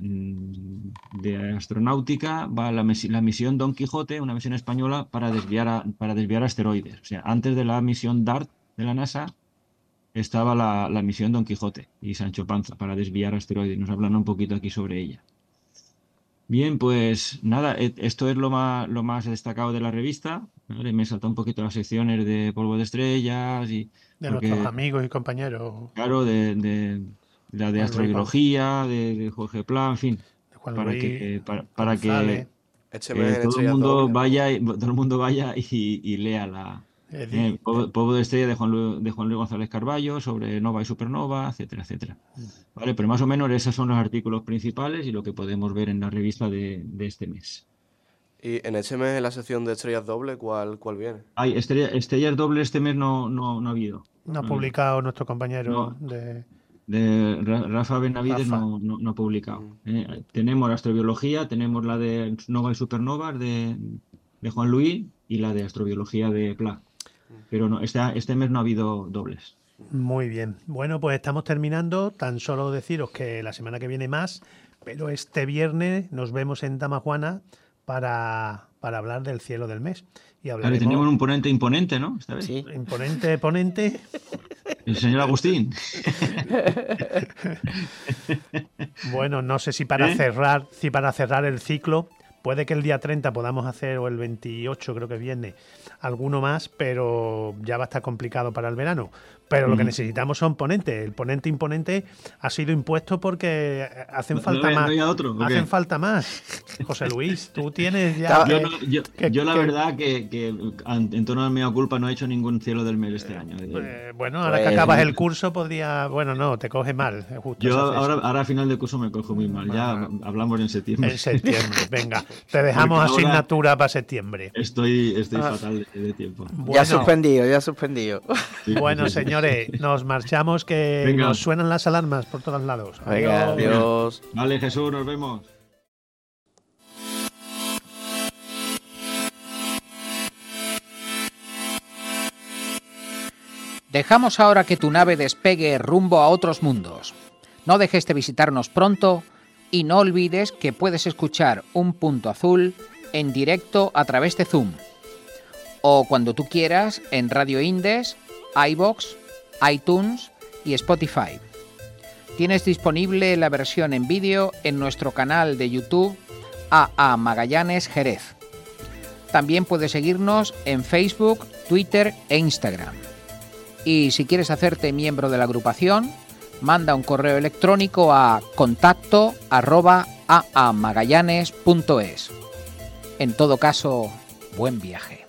de astronáutica, va la, la misión Don Quijote, una misión española para desviar, a, para desviar asteroides. O sea, antes de la misión DART de la NASA estaba la, la misión Don Quijote y Sancho Panza para desviar asteroides. Nos hablan un poquito aquí sobre ella. Bien, pues nada, esto es lo más, lo más destacado de la revista, ¿vale? Me saltó un poquito las secciones de polvo de estrellas y... De porque, nuestros amigos y compañeros. Claro, de, de la de astrobiología, de, de Jorge Pla, en fin, para Luis, que, para, para que eh, todo el mundo doble. vaya, todo el mundo vaya y, y lea la... Eh, polvo, polvo de estrella de Juan, Luis, de Juan Luis González Carballo sobre nova y supernova, etcétera, etcétera. Vale, pero más o menos esos son los artículos principales y lo que podemos ver en la revista de, de este mes. Y en este mes, en la sección de estrellas dobles, ¿cuál, cuál viene? Hay estrella, estrellas dobles este mes no, no, no ha habido. No ha publicado no, nuestro compañero no, de... de Rafa Benavides Rafa. No, no, no ha publicado. Mm. Eh, tenemos la astrobiología, tenemos la de nova y supernovas de, de Juan Luis y la de astrobiología de Pla. Pero no, este, este mes no ha habido dobles. Muy bien. Bueno, pues estamos terminando. Tan solo deciros que la semana que viene más, pero este viernes nos vemos en Damajuana para, para hablar del cielo del mes. Y hablaremos... Claro, tenemos un ponente imponente, ¿no? Esta vez. Sí. Imponente, ponente. El señor Agustín. Bueno, no sé si para ¿Eh? cerrar, si para cerrar el ciclo, puede que el día treinta podamos hacer, o el veintiocho creo que viene, alguno más, pero ya va a estar complicado para el verano. Pero lo que necesitamos son ponentes. El ponente imponente ha sido impuesto porque hacen falta no, más. ¿No hay otro? Hacen okay. falta más. José Luis, tú tienes ya... Yo, no, yo, que, yo la que, verdad que, que en torno a mi culpa no he hecho ningún cielo del mes este año. Eh, bueno, ahora pues, que acabas el curso podría... Bueno, no, te coge mal. Justo yo ahora, ahora a final de curso me cojo muy mal. Ya ah, hablamos en septiembre. En septiembre, venga. Te dejamos asignatura para septiembre. Estoy, estoy ah. fatal de, de tiempo. Bueno, ya suspendido, ya suspendido. Sí, bueno, sí, sí. señores, nos marchamos que Venga. Nos suenan las alarmas por todos lados. Venga, adiós. adiós. Vale, Jesús, nos vemos. Dejamos ahora que tu nave despegue rumbo a otros mundos. No dejes de visitarnos pronto y no olvides que puedes escuchar Un Punto Azul en directo a través de Zoom o cuando tú quieras en Radio Indes, iVoox, iTunes y Spotify. Tienes disponible la versión en vídeo en nuestro canal de YouTube A A Magallanes Jerez. También puedes seguirnos en Facebook, Twitter e Instagram. Y si quieres hacerte miembro de la agrupación, manda un correo electrónico a contacto arroba aamagallanes punto es. En todo caso, buen viaje.